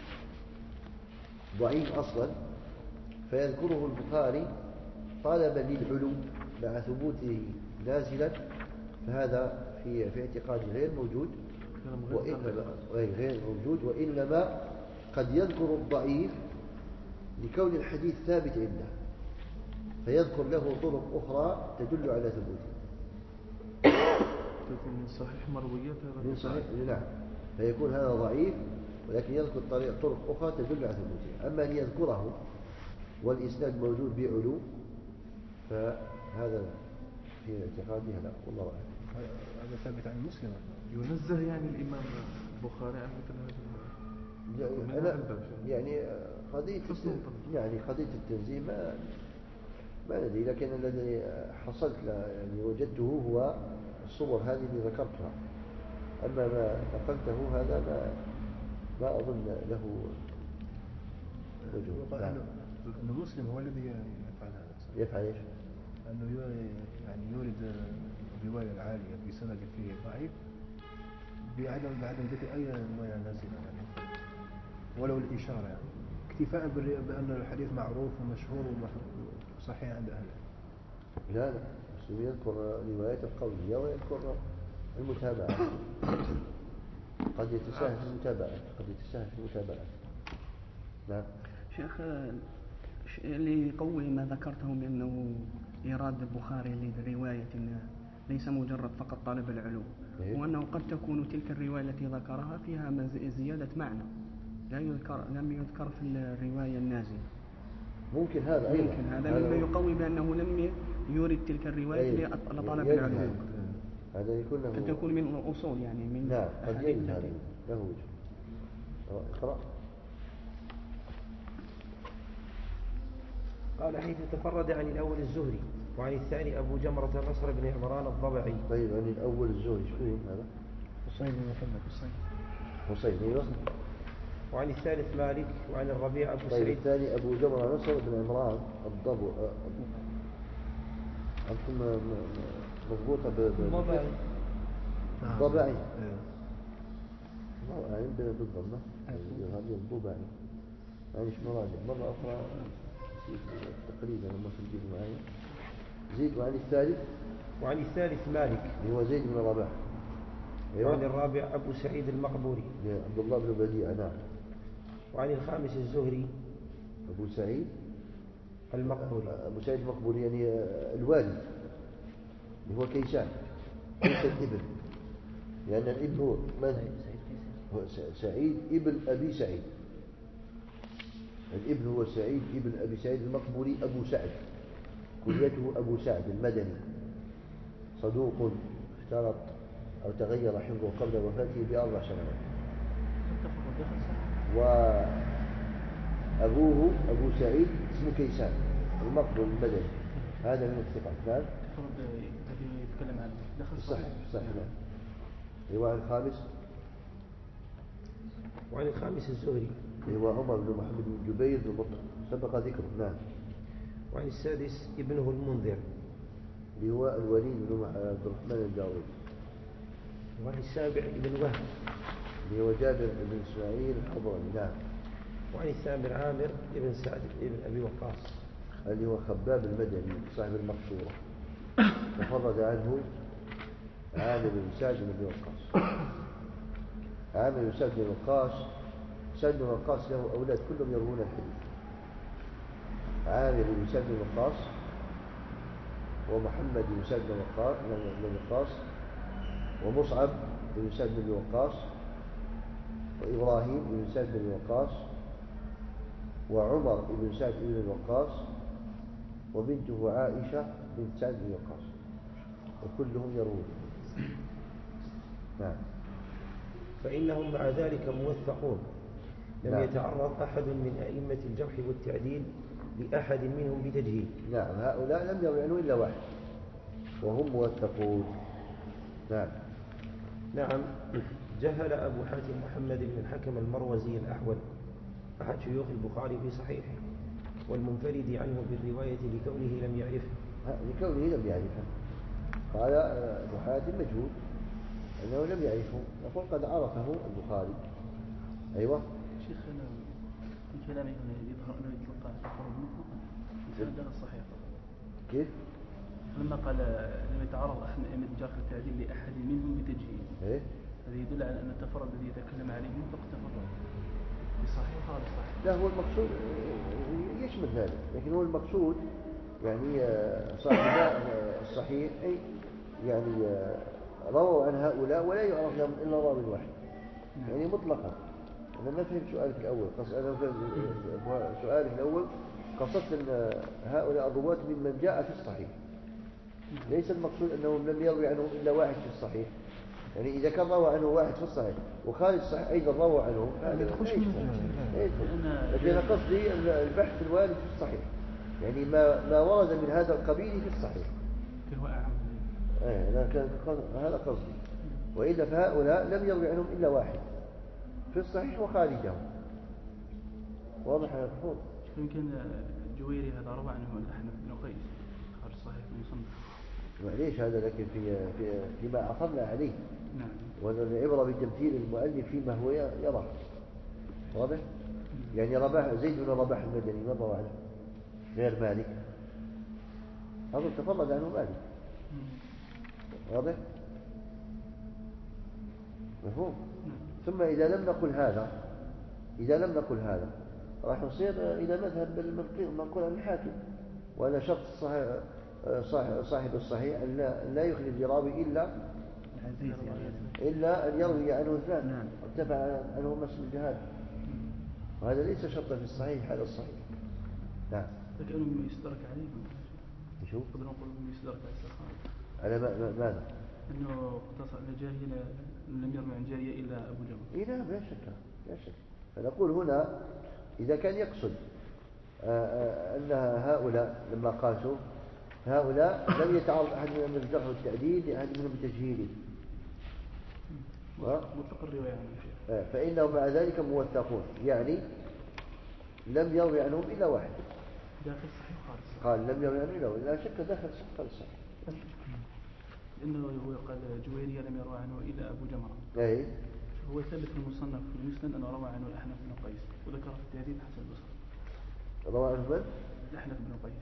ضعيف أصلا فيذكره البخاري طالبا للعلو مع ثبوته نازلا، فهذا في في اعتقادي غير موجود، وإنما غير موجود وإنما قد يذكر الضعيف لكون الحديث ثابت عنده فيذكر له طرق أخرى تدل على ثبوته. من صحيح مرويات هذا من صحيح نعم، فيكون هذا ضعيف ولكن يذكر طريق طرق أخرى تدل على ثبوته. أما أن يذكره والإسناد موجود بعلو فهذا في اعتقادي لا، والله أعلم. هذا ثابت عن مسلم. ينزه يعني الإمام البخاري عن مثل هذا. أنا يعني قضية يعني قضية التنزيه ما ما ندري، لكن الذي حصلت يعني وجدته هو الصور هذه اللي ذكرتها. أما ما نقلته هذا ما ما أظن له وجود. أن مسلم هو الذي يفعل هذا. يفعل إيش؟ أنه يعني يورد الرواية العالية في سند فيه ضعيف بعدم بعدم ذكر أي رواية نازلة يعني ولو الإشارة يعني اكتفاء بأن الحديث معروف ومشهور وصحيح عند أهله. لا لا، مسلم يذكر روايات القولية ويذكر المتابعة. قد يتساهل في المتابعة قد يتساهل في المتابعة. نعم شيخ، اللي يقوي ما ذكرته بأنه إيراد البخاري للرواية ليس مجرد فقط طلب العلو، إيه؟ وأنه قد تكون تلك الرواية التي ذكرها فيها زيادة معنى لا يذكر لم يذكر في الرواية النازلة. ممكن هذا أيضا، ممكن هذا مما يقوي بأنه لم يورد تلك الرواية لطلب العلو. هذا يكون له قد تكون من الأصول يعني من نعم قد يجد هذا له وجه. اقرأ. قال حيث تفرد عن الأول الزهري وعن الثاني أبو جمرة نصر بن عمران الضبعي. طيب عن الأول الزهري شكون هذا؟ حسين بن محمد حسين حسين ايوه. وعن الثالث مالك وعن الربيع أبو طيب سعيد. الثاني أبو جمرة نصر بن عمران الضبع. أنتم مضبوطة بالضبعي. الضبعي الله أعلم بالضبط. هذه الضبعي يعني شو مراجع مرة أخرى تقريبا لما تجيب معي. زيد. وعن الثالث وعن الثالث مالك هو زيد بن رباح. وعن الرابع أبو سعيد المقبوري عبد الله بن بديع. نعم. وعن الخامس الزهري أبو سعيد المقبوري. أبو سعيد المقبوري يعني الوالد اللي هو كيسان كيس الابن، لأن الابن هو من؟ هو سعيد ابن أبي سعيد. الابن هو سعيد ابن أبي سعيد المقبوري أبو سعد، كليته أبو سعد المدني، صدوق اختلط أو تغير حفظه قبل وفاته بأربع سنوات. وأبوه أبو سعيد اسمه كيسان المقبوري المدني، هذا من الثقات. نعم يتكلم عنه دخل صحيح صحيح. هو الخامس وعن الخامس الزهري هو عمر بن محمد بن جبير بن مطعم سبق ذكره. نعم. وعن السادس ابنه المنذر اللي هو الوليد بن عبد الرحمن الجاوي. وعن السابع ابن وهب اللي هو جابر بن اسماعيل الحضرمي. نعم. وعن الثامر عامر ابن سعد ابن ابي وقاص اللي هو خباب المدني صاحب المقصورة، تفرد عنه عامر بن سعد بن ابي وقاص. عامر بن سعد بن وقاص سعد بن وقاص له أولاد كلهم يروون الحديث. عامر بن سعد بن وقاص ومحمد بن سعد بن وقاص ومصعب بن سعد بن وقاص وإبراهيم بن سعد بن وقاص وعمر بن سعد بن وقاص وبنته عائشة بنت سعد بن وقاص، وكلهم يروون. نعم. فإنهم مع ذلك موثقون، لم نعم. يتعرض أحد من أئمة الجرح والتعديل لأحد منهم بتجهيل. نعم. هؤلاء لم يروي عنه إلا واحد وهم موثقون. نعم. نعم. جهل أبو حاتم محمد بن الحكم المروزي الأحول أحد شيوخ البخاري في صحيحه والمنفرد عنه بالرواية لكونه لم يعرفه. لكونه لم يعرفه. قال أبو حاتم مجهول أنه لم يعرفه، نقول قد عرفه البخاري. أيوة. شيخنا من كلامه هنا يظهر أنه يتلقى تفرد مطلقا يتعدى الصحيح. كيف؟ لما قال لم يتعرض أحد من أئمة الجرح والتعديل لأحد منهم بتجهيل. إيه؟ هذا يدل على أن التفرد الذي يتكلم عليه مطلق تفرد بصحيح ولا صحيح. لا، هو المقصود يشمل هذا، لكن هو المقصود يعني صاحب الصحيح أي يعني رووا عن هؤلاء ولا يعرف لهم إلا راوي واحد، يعني مطلقا. أنا ما فهمت سؤالك الأول. أنا سؤالك الأول قصدت أن هؤلاء الرواة ممن جاء في الصحيح، ليس المقصود أنهم لم يروي عنهم إلا واحد في الصحيح. يعني إذا كان روى عنه واحد في الصحيح وخارج الصحيح أيضا روى عنه هذا لكن أنا قصدي البحث الوارد في الصحيح، يعني ما ما ورد من هذا القبيل في الصحيح. إيه، أنا كان هذا قصدي. وإلا فهؤلاء لم يروي عنهم إلا واحد في الصحيح وخارجه. واضح يا محمود؟ يمكن جويري هذا روى عنه الأحنف بن قيس خارج الصحيح من مصنف. معليش هذا، لكن في في فيما عثرنا عليه. نعم. والعبرة بتمثيل المؤلف فيما هو يرى. واضح؟ يعني رباح زيد بن رباح المدني ما روى عنه غير مالك، هذا تفرد عنه مالك. واضح؟ مفهوم؟ ثم إذا لم نقل هذا إذا لم نقل هذا راح نصير إلى مذهب المنقول عن الحاكم، وأنا شرط صحيح صاحب الصحيح أن لا, لا يخلد براوي إلا إلا أن يروي عنه اثنان ارتفع عنه مسلم الجهاد، وهذا ليس شرطا في الصحيح هذا الصحيح. نعم. لكنه مما يستدرك عليه شو؟ قد نقول مما يستدرك على السخاء على ماذا؟ أنه اقتصر على جارية لم يروي عن جارية إلا أبو جمر. إيه لا لا شك لا شك. فنقول هنا إذا كان يقصد أن هؤلاء لما قاسوا هؤلاء لم يتعرض أحد منهم بالجرح والتعديل لأحد منهم بتجهيله مطلق الرواية عنه، فإنهم مع ذلك موثقون، يعني لم يروي عنهم إلا واحد داخل صحيح وخارج صحيح. قال لم يروي عنهم إلا واحد، لا شك داخل صحيح. لأنه هو قال جويرية لم يروى عنه إلا أبو جمرة. أي هو ثبت في المصنف في المسند أنه روى عنه الأحنف بن قيس، وذكر في التهذيب حسن البصري. روى عنه من؟ الأحنف بن قيس.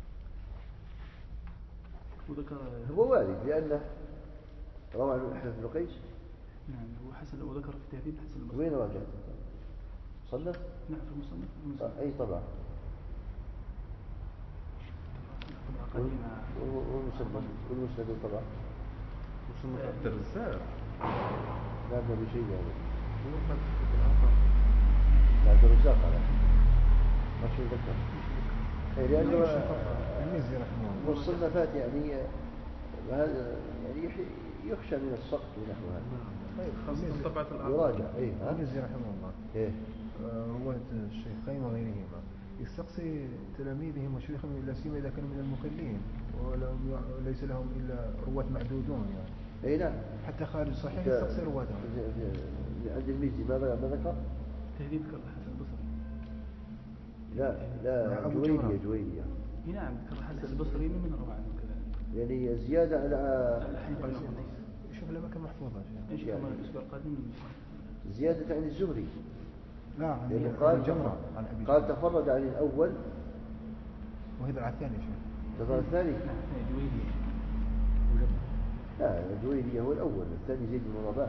وذكر هو وارد لأنه روى عنه الأحنف بن قيس. نعم هو حسن، وذكر في التهذيب حسن البصري. وين راجعت؟ صنف؟ نعم في المصنف. المصنف. أي طبعا. والمسند والمسند طبعا. مسند عبد الرزاق. لا ما بشيء يعني. هو قد في الآخر. عبد الرزاق على ما شو ذكر. لأنه المزي رحمه الله والصنفات يعني هذا يعني يخشى من السقط ونحو هذا. طيب خاصة طبعة الآخر. يراجع. إيه ها. المزي رحمه الله. إيه. رواة الشيخين وغيرهما يستقصي تلاميذهم وشيوخهم إلا سيما إذا كانوا من المكلين وليس لهم إلا رواة معدودون يعني. أي نعم. حتى خارج صحيح يستقصي رواتهم. عند الميزي ماذا ما ذكر؟ تهذيب ذكر حسن البصري. لا لا جويرية جويرية. نعم ذكر حسن البصري من روى عنه كذلك. يعني زيادة على شوف لما كان محفوظة ايش كما الأسبوع القادم زيادة عن الزهري. لا عن قال جمرة عن أبي قال تفرد عن الأول وهذا على الثاني شيء. تفرد الثاني. جويرية. لا جويرية هو الأول، الثاني زيد بن رباح.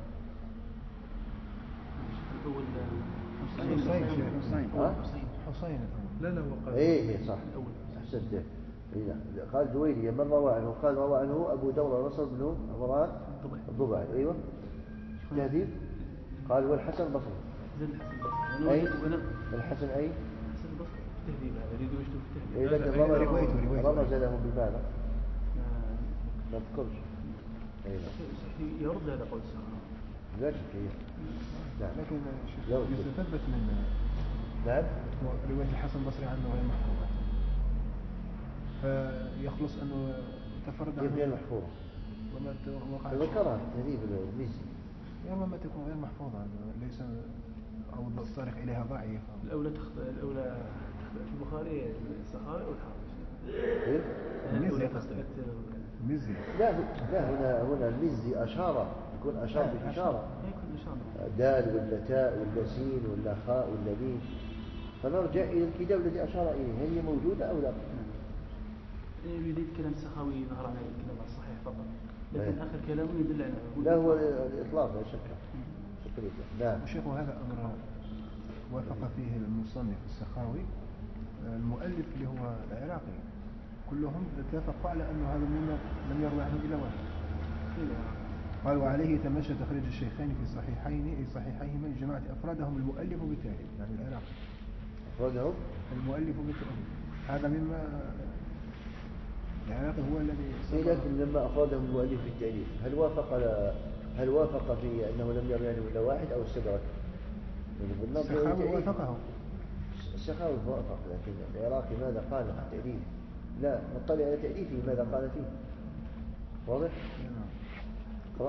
الأول حسين حسين حسين حسين لا لا وقال. إيه صح. أحسنت. قال جويرية من روى عنه؟ قال روى عنه أبو دورة نصر بن عمران الضبعي. أيوة. تهذيب. قال والحسن البصري. زين الحسن البصري. أي الحسن أي حسن البصري تهذيب هذا يريد وجهه في إيه التهذيب. لكن روايته رمز له بالمعنى ما تذكرش. يرد هذا قول السخاء. لا شك هي. نعم. لكن يتثبت من نعم رواية الحسن البصري عنه غير محفوظة، فيخلص أنه تفرد كيف غير عنه محفوظة؟ وما وقع ذكرها في تهذيب المزي. ربما تكون غير محفوظة ليس أو الطريق إليها ضعيف. الأولى تخ... الأولى في البخاري السخاوي أو الحافظ؟ إيه؟ المزي قصدك المزي. لا لا هنا هنا المزي أشارة، يكون أشار بإشارة. يكون إشارة. دال ولا تاء ولا سين ولا خاء ولا ميم، فنرجع إلى الكتاب الذي أشار إليه، هل هي موجودة أو لا؟ يريد كلام السخاوي ظهر عليه الكلام الصحيح فقط، لكن آخر كلامه يدل على لا هو الإطلاق لا شك. نعم. وشيخ هذا أمر وافق فيه المصنف السخاوي المؤلف اللي هو العراقي، كلهم اتفقوا على أنه هذا مما لم يروي عنه إلا واحد. قال وعليه تمشى تخريج الشيخين في صحيحين أي صحيحيهما لجماعة أفرادهم المؤلف بالتالي، يعني العراقي أفرادهم المؤلف بالتالي، هذا مما العراقي هو الذي إيه. لكن لما أفرادهم المؤلف بالتأليف هل وافق هل وافق في أنه لم يروي عنه إلا واحد أو استدرك؟ السخاوي وافقه. السخاوي وافق، لكن العراقي ماذا قال في التأليف؟ لا نطلع على تأليفه ماذا قال فيه. واضح؟ قرأ.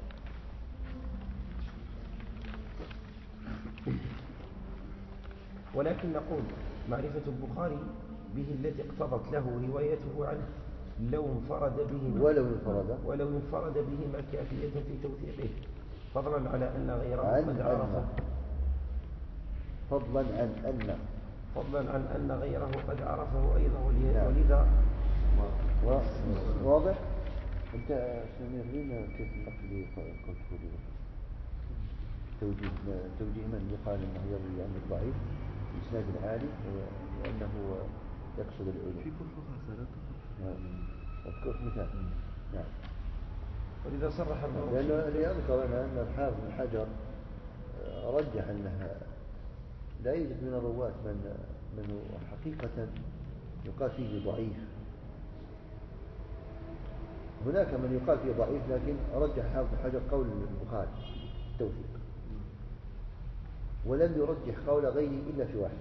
ولكن نقول معرفة البخاري به التي اقتضت له روايته عنه لو انفرد به ولو انفرد ولو انفرد بهما كافية في توثيقه، فضلا على أن غيره قد عن عرفه فضلا عن أن فضلا عن أن غيره قد عرفه أيضا، نعم. ولذا و... واضح؟ أنت سمعنا كيف النقل قلت لي توجيه توجيه من يقال أنه يروي عن الضعيف بإسناد عالي وأنه يقصد العلو في كل خاصة أذكر مثال. نعم. ولذا صرح الله لأنه يذكر أن الحافظ بن حجر رجح أنها لا يوجد من الرواة من من حقيقة يقال فيه ضعيف. هناك من يقال فيه ضعيف لكن رجح حافظ بن حجر قول البخاري التوثيق، ولم يرجح قول غيره إلا في واحد،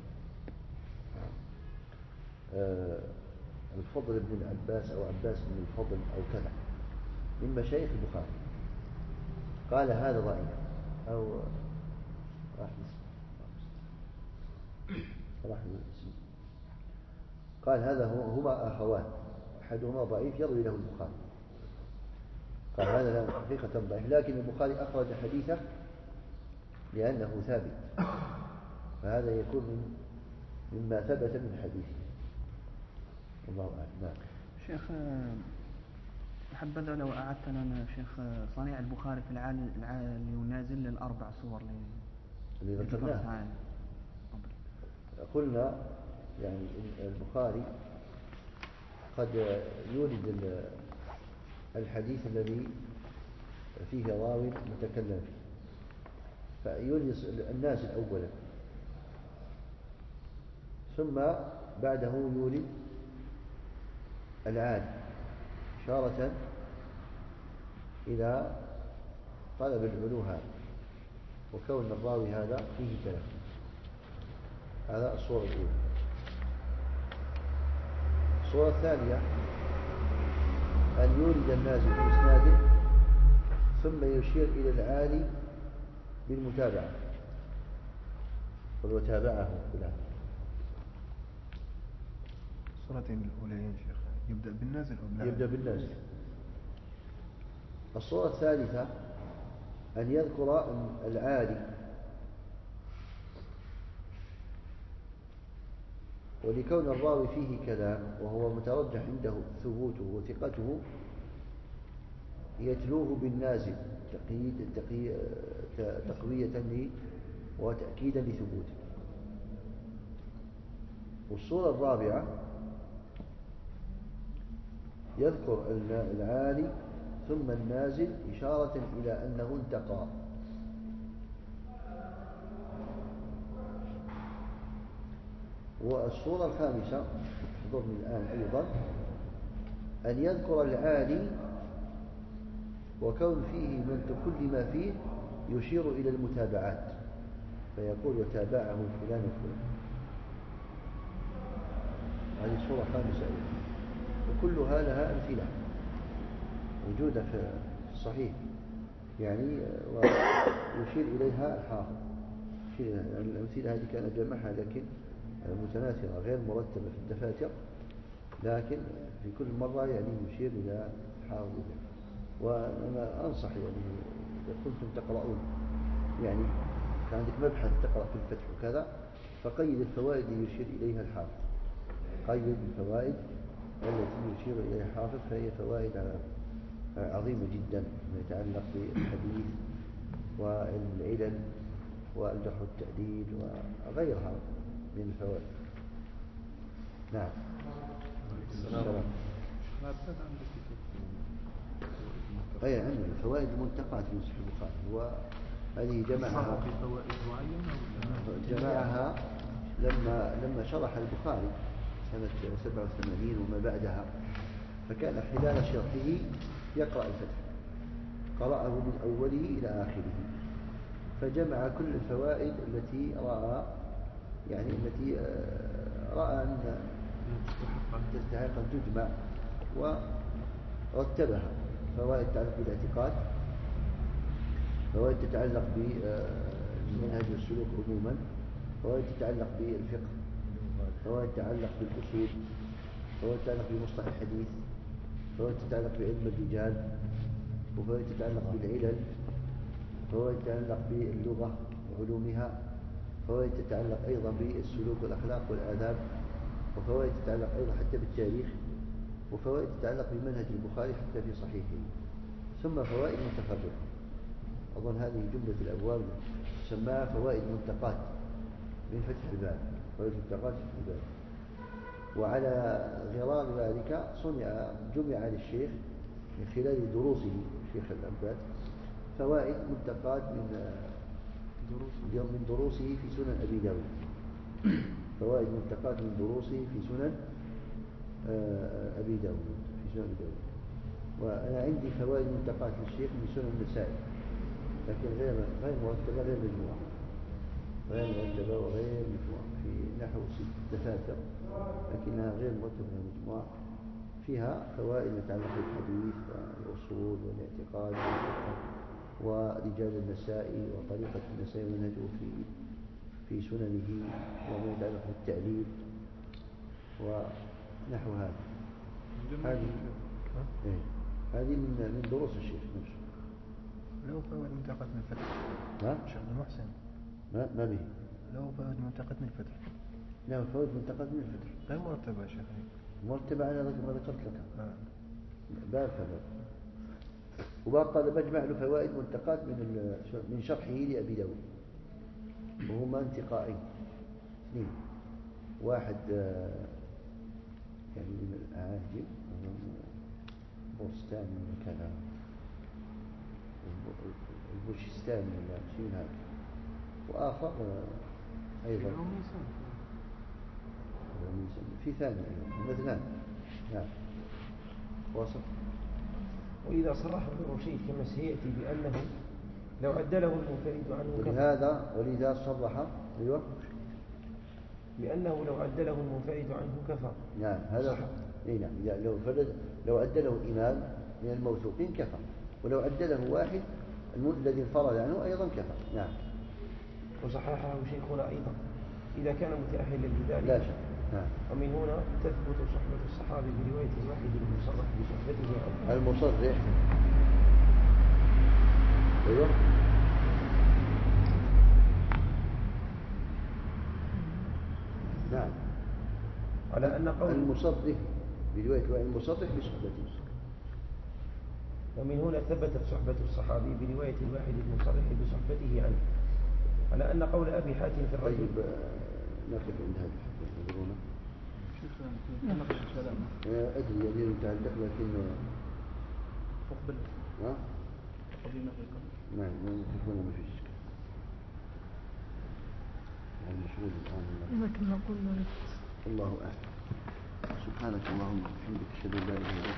آه الفضل بن العباس أو عباس بن الفضل أو كذا من مشايخ البخاري قال هذا ضعيف أو راح راح قال هذا هما أخوان أحدهما ضعيف يروي له البخاري، قال هذا حقيقة ضعيف، لكن البخاري أخرج حديثه لأنه ثابت، فهذا يكون مما ثبت من حديثه. الله أعلم. نعم. شيخ حبذا لو أعدت لنا شيخ صنيع البخاري في العالي والنازل للأربع صور اللي ذكرناها. قلنا يعني البخاري قد يورد الحديث الذي فيه راوي متكلم فيه، فيورد النازل أولا، ثم بعده يورد العالي إشارة إلى طلب العلو هذا وكون الراوي هذا فيه كلام. هذا الصورة الأولى. الصورة الثانية أن يورد النازل في إسناده ثم يشير إلى العالي بالمتابعة، قل وتابعه فلان. الصورتين الأولين شيخ يبدأ بالنازل أو بالعالي؟ يبدأ بالنازل. الصورة الثالثة أن يذكر العالي ولكون الراوي فيه كلام وهو مترجح عنده ثبوته وثقته يتلوه بالنازل تقييد تقوية وتأكيدا لثبوته. والصورة الرابعة يذكر العالي ثم النازل إشارة إلى أنه انتقى. والصورة الخامسة تحضرني الآن أيضا أن يذكر العالي وكون فيه من كل ما فيه يشير إلى المتابعات فيقول وتابعه فلان وفلان. هذه الصورة الخامسة أيضا. وكلها لها أمثلة موجودة في الصحيح يعني، ويشير إليها الحافظ. يشير إليها الأمثلة هذه كان جمعها لكن متناثرة غير مرتبة في الدفاتر، لكن في كل مرة يعني يشير إلى الحافظ. وأنا أنصح يعني إذا كنتم تقرؤون يعني كان عندك مبحث تقرأ في الفتح وكذا، فقيد الفوائد اللي يشير إليها الحافظ، قيد الفوائد التي يشير إليها الحافظ، فهي فوائد عظيمة جدا ما يتعلق بالحديث والعلل والجرح والتعديل وغيرها من الفوائد. نعم. السلام. أي عندنا الفوائد المنتقاة في صحيح البخاري، وهذه جمعها بفوائد معينة جمعها لما لما شرح البخاري سنة سبعة وثمانين وما بعدها، فكان خلال شرحه يقرأ الفتح، قرأه من أوله إلى آخره، فجمع كل الفوائد التي رأى يعني التي رأى أن تستحق أن تجمع، ورتبها: فوائد تتعلق بالاعتقاد، فوائد تتعلق بمنهج السلوك عموما، فوائد تتعلق بالفقه، فوائد تتعلق بالأصول، فوائد تتعلق بمصطلح الحديث، فوائد تتعلق بعلم الرجال، وفوائد تتعلق بالعلل، فوائد تتعلق باللغة وعلومها، فوائد تتعلق أيضا بالسلوك والأخلاق والآداب، وفوائد تتعلق أيضا حتى بالتاريخ، وفوائد تتعلق بمنهج البخاري حتى في صحيحه، ثم فوائد متفرقة. أظن هذه جملة الأبواب تسمى فوائد منتقات من فتح الباب، فوائد منتقات فتح الباب. وعلى غرار ذلك صنع جمع للشيخ من خلال دروسه شيخ الأنبات فوائد منتقات من من دروسه في سنن أبي داود، فوائد منتقات من دروسه في سنن أبي داود في سنن أبي داود. وأنا عندي فوائد منتقات للشيخ من سنن النسائي، لكن غير غير مرتبة غير مجموعة غير مرتبة وغير مجموعة في نحو ست دفاتر، لكنها غير مرتبة غير مجموعة، فيها فوائد متعلقة بالحديث والأصول والاعتقاد ورجال النسائي وطريقة النسائي ومنهجه في في سننه وما يتعلق بالتأليف ونحو هذا. هذه إيه؟ هذه من من دروس الشيخ نفسه. لو فوائد منتقات من الفتح. ها؟ شيخ محسن. ما ما به. لو فوائد منتقات من الفتح. لا فوائد منتقات من الفتح. غير مرتبة يا شيخ. مرتبة على ما ذكرت لك. آه. باب فباب. وبقى بجمع له فوائد منتقات من من شرحه لأبي داود، وهما انتقائين اثنين، واحد يعني من الأعاجم بوستاني وكذا البوشستاني ولا شيء هذا، وآخر أيضا في ثاني أيضا مثلان. نعم. وصف. وإذا صرح ابن رشيد كما سيأتي بأنه لو عدله المنفرد عنه كفى، ولهذا ولذا صرح أيوه بأنه لو عدله المنفرد عنه كفى. نعم هذا اي نعم، لو فرد لو عدله إمام من الموثوقين كفى، ولو عدله واحد الذي انفرد عنه أيضا كفى. نعم. وصححه شيخنا أيضا إذا كان متأهلا لذلك لا شك. نعم. ومن هنا تثبت صحبة الصحابي برواية الواحد المصرح بصحبته عنه. المصرح أيوه نعم، على أن قول المصرح برواية الواحد المصرح بصحبته. ومن هنا ثبتت صحبة الصحابي برواية الواحد المصرح بصحبته عنه، على أن قول أبي حاتم في الرجل. طيب نقف عند هذا الحديث. أدري أدري متعلق لكن فقبل ها؟ قبلنا في القبل. نعم نقفون ما فيش إشكال. يعني مشغول الآن. لكن نقول الله أعلم. سبحانك اللهم وبحمدك أشهد أن لا إله إلا أنت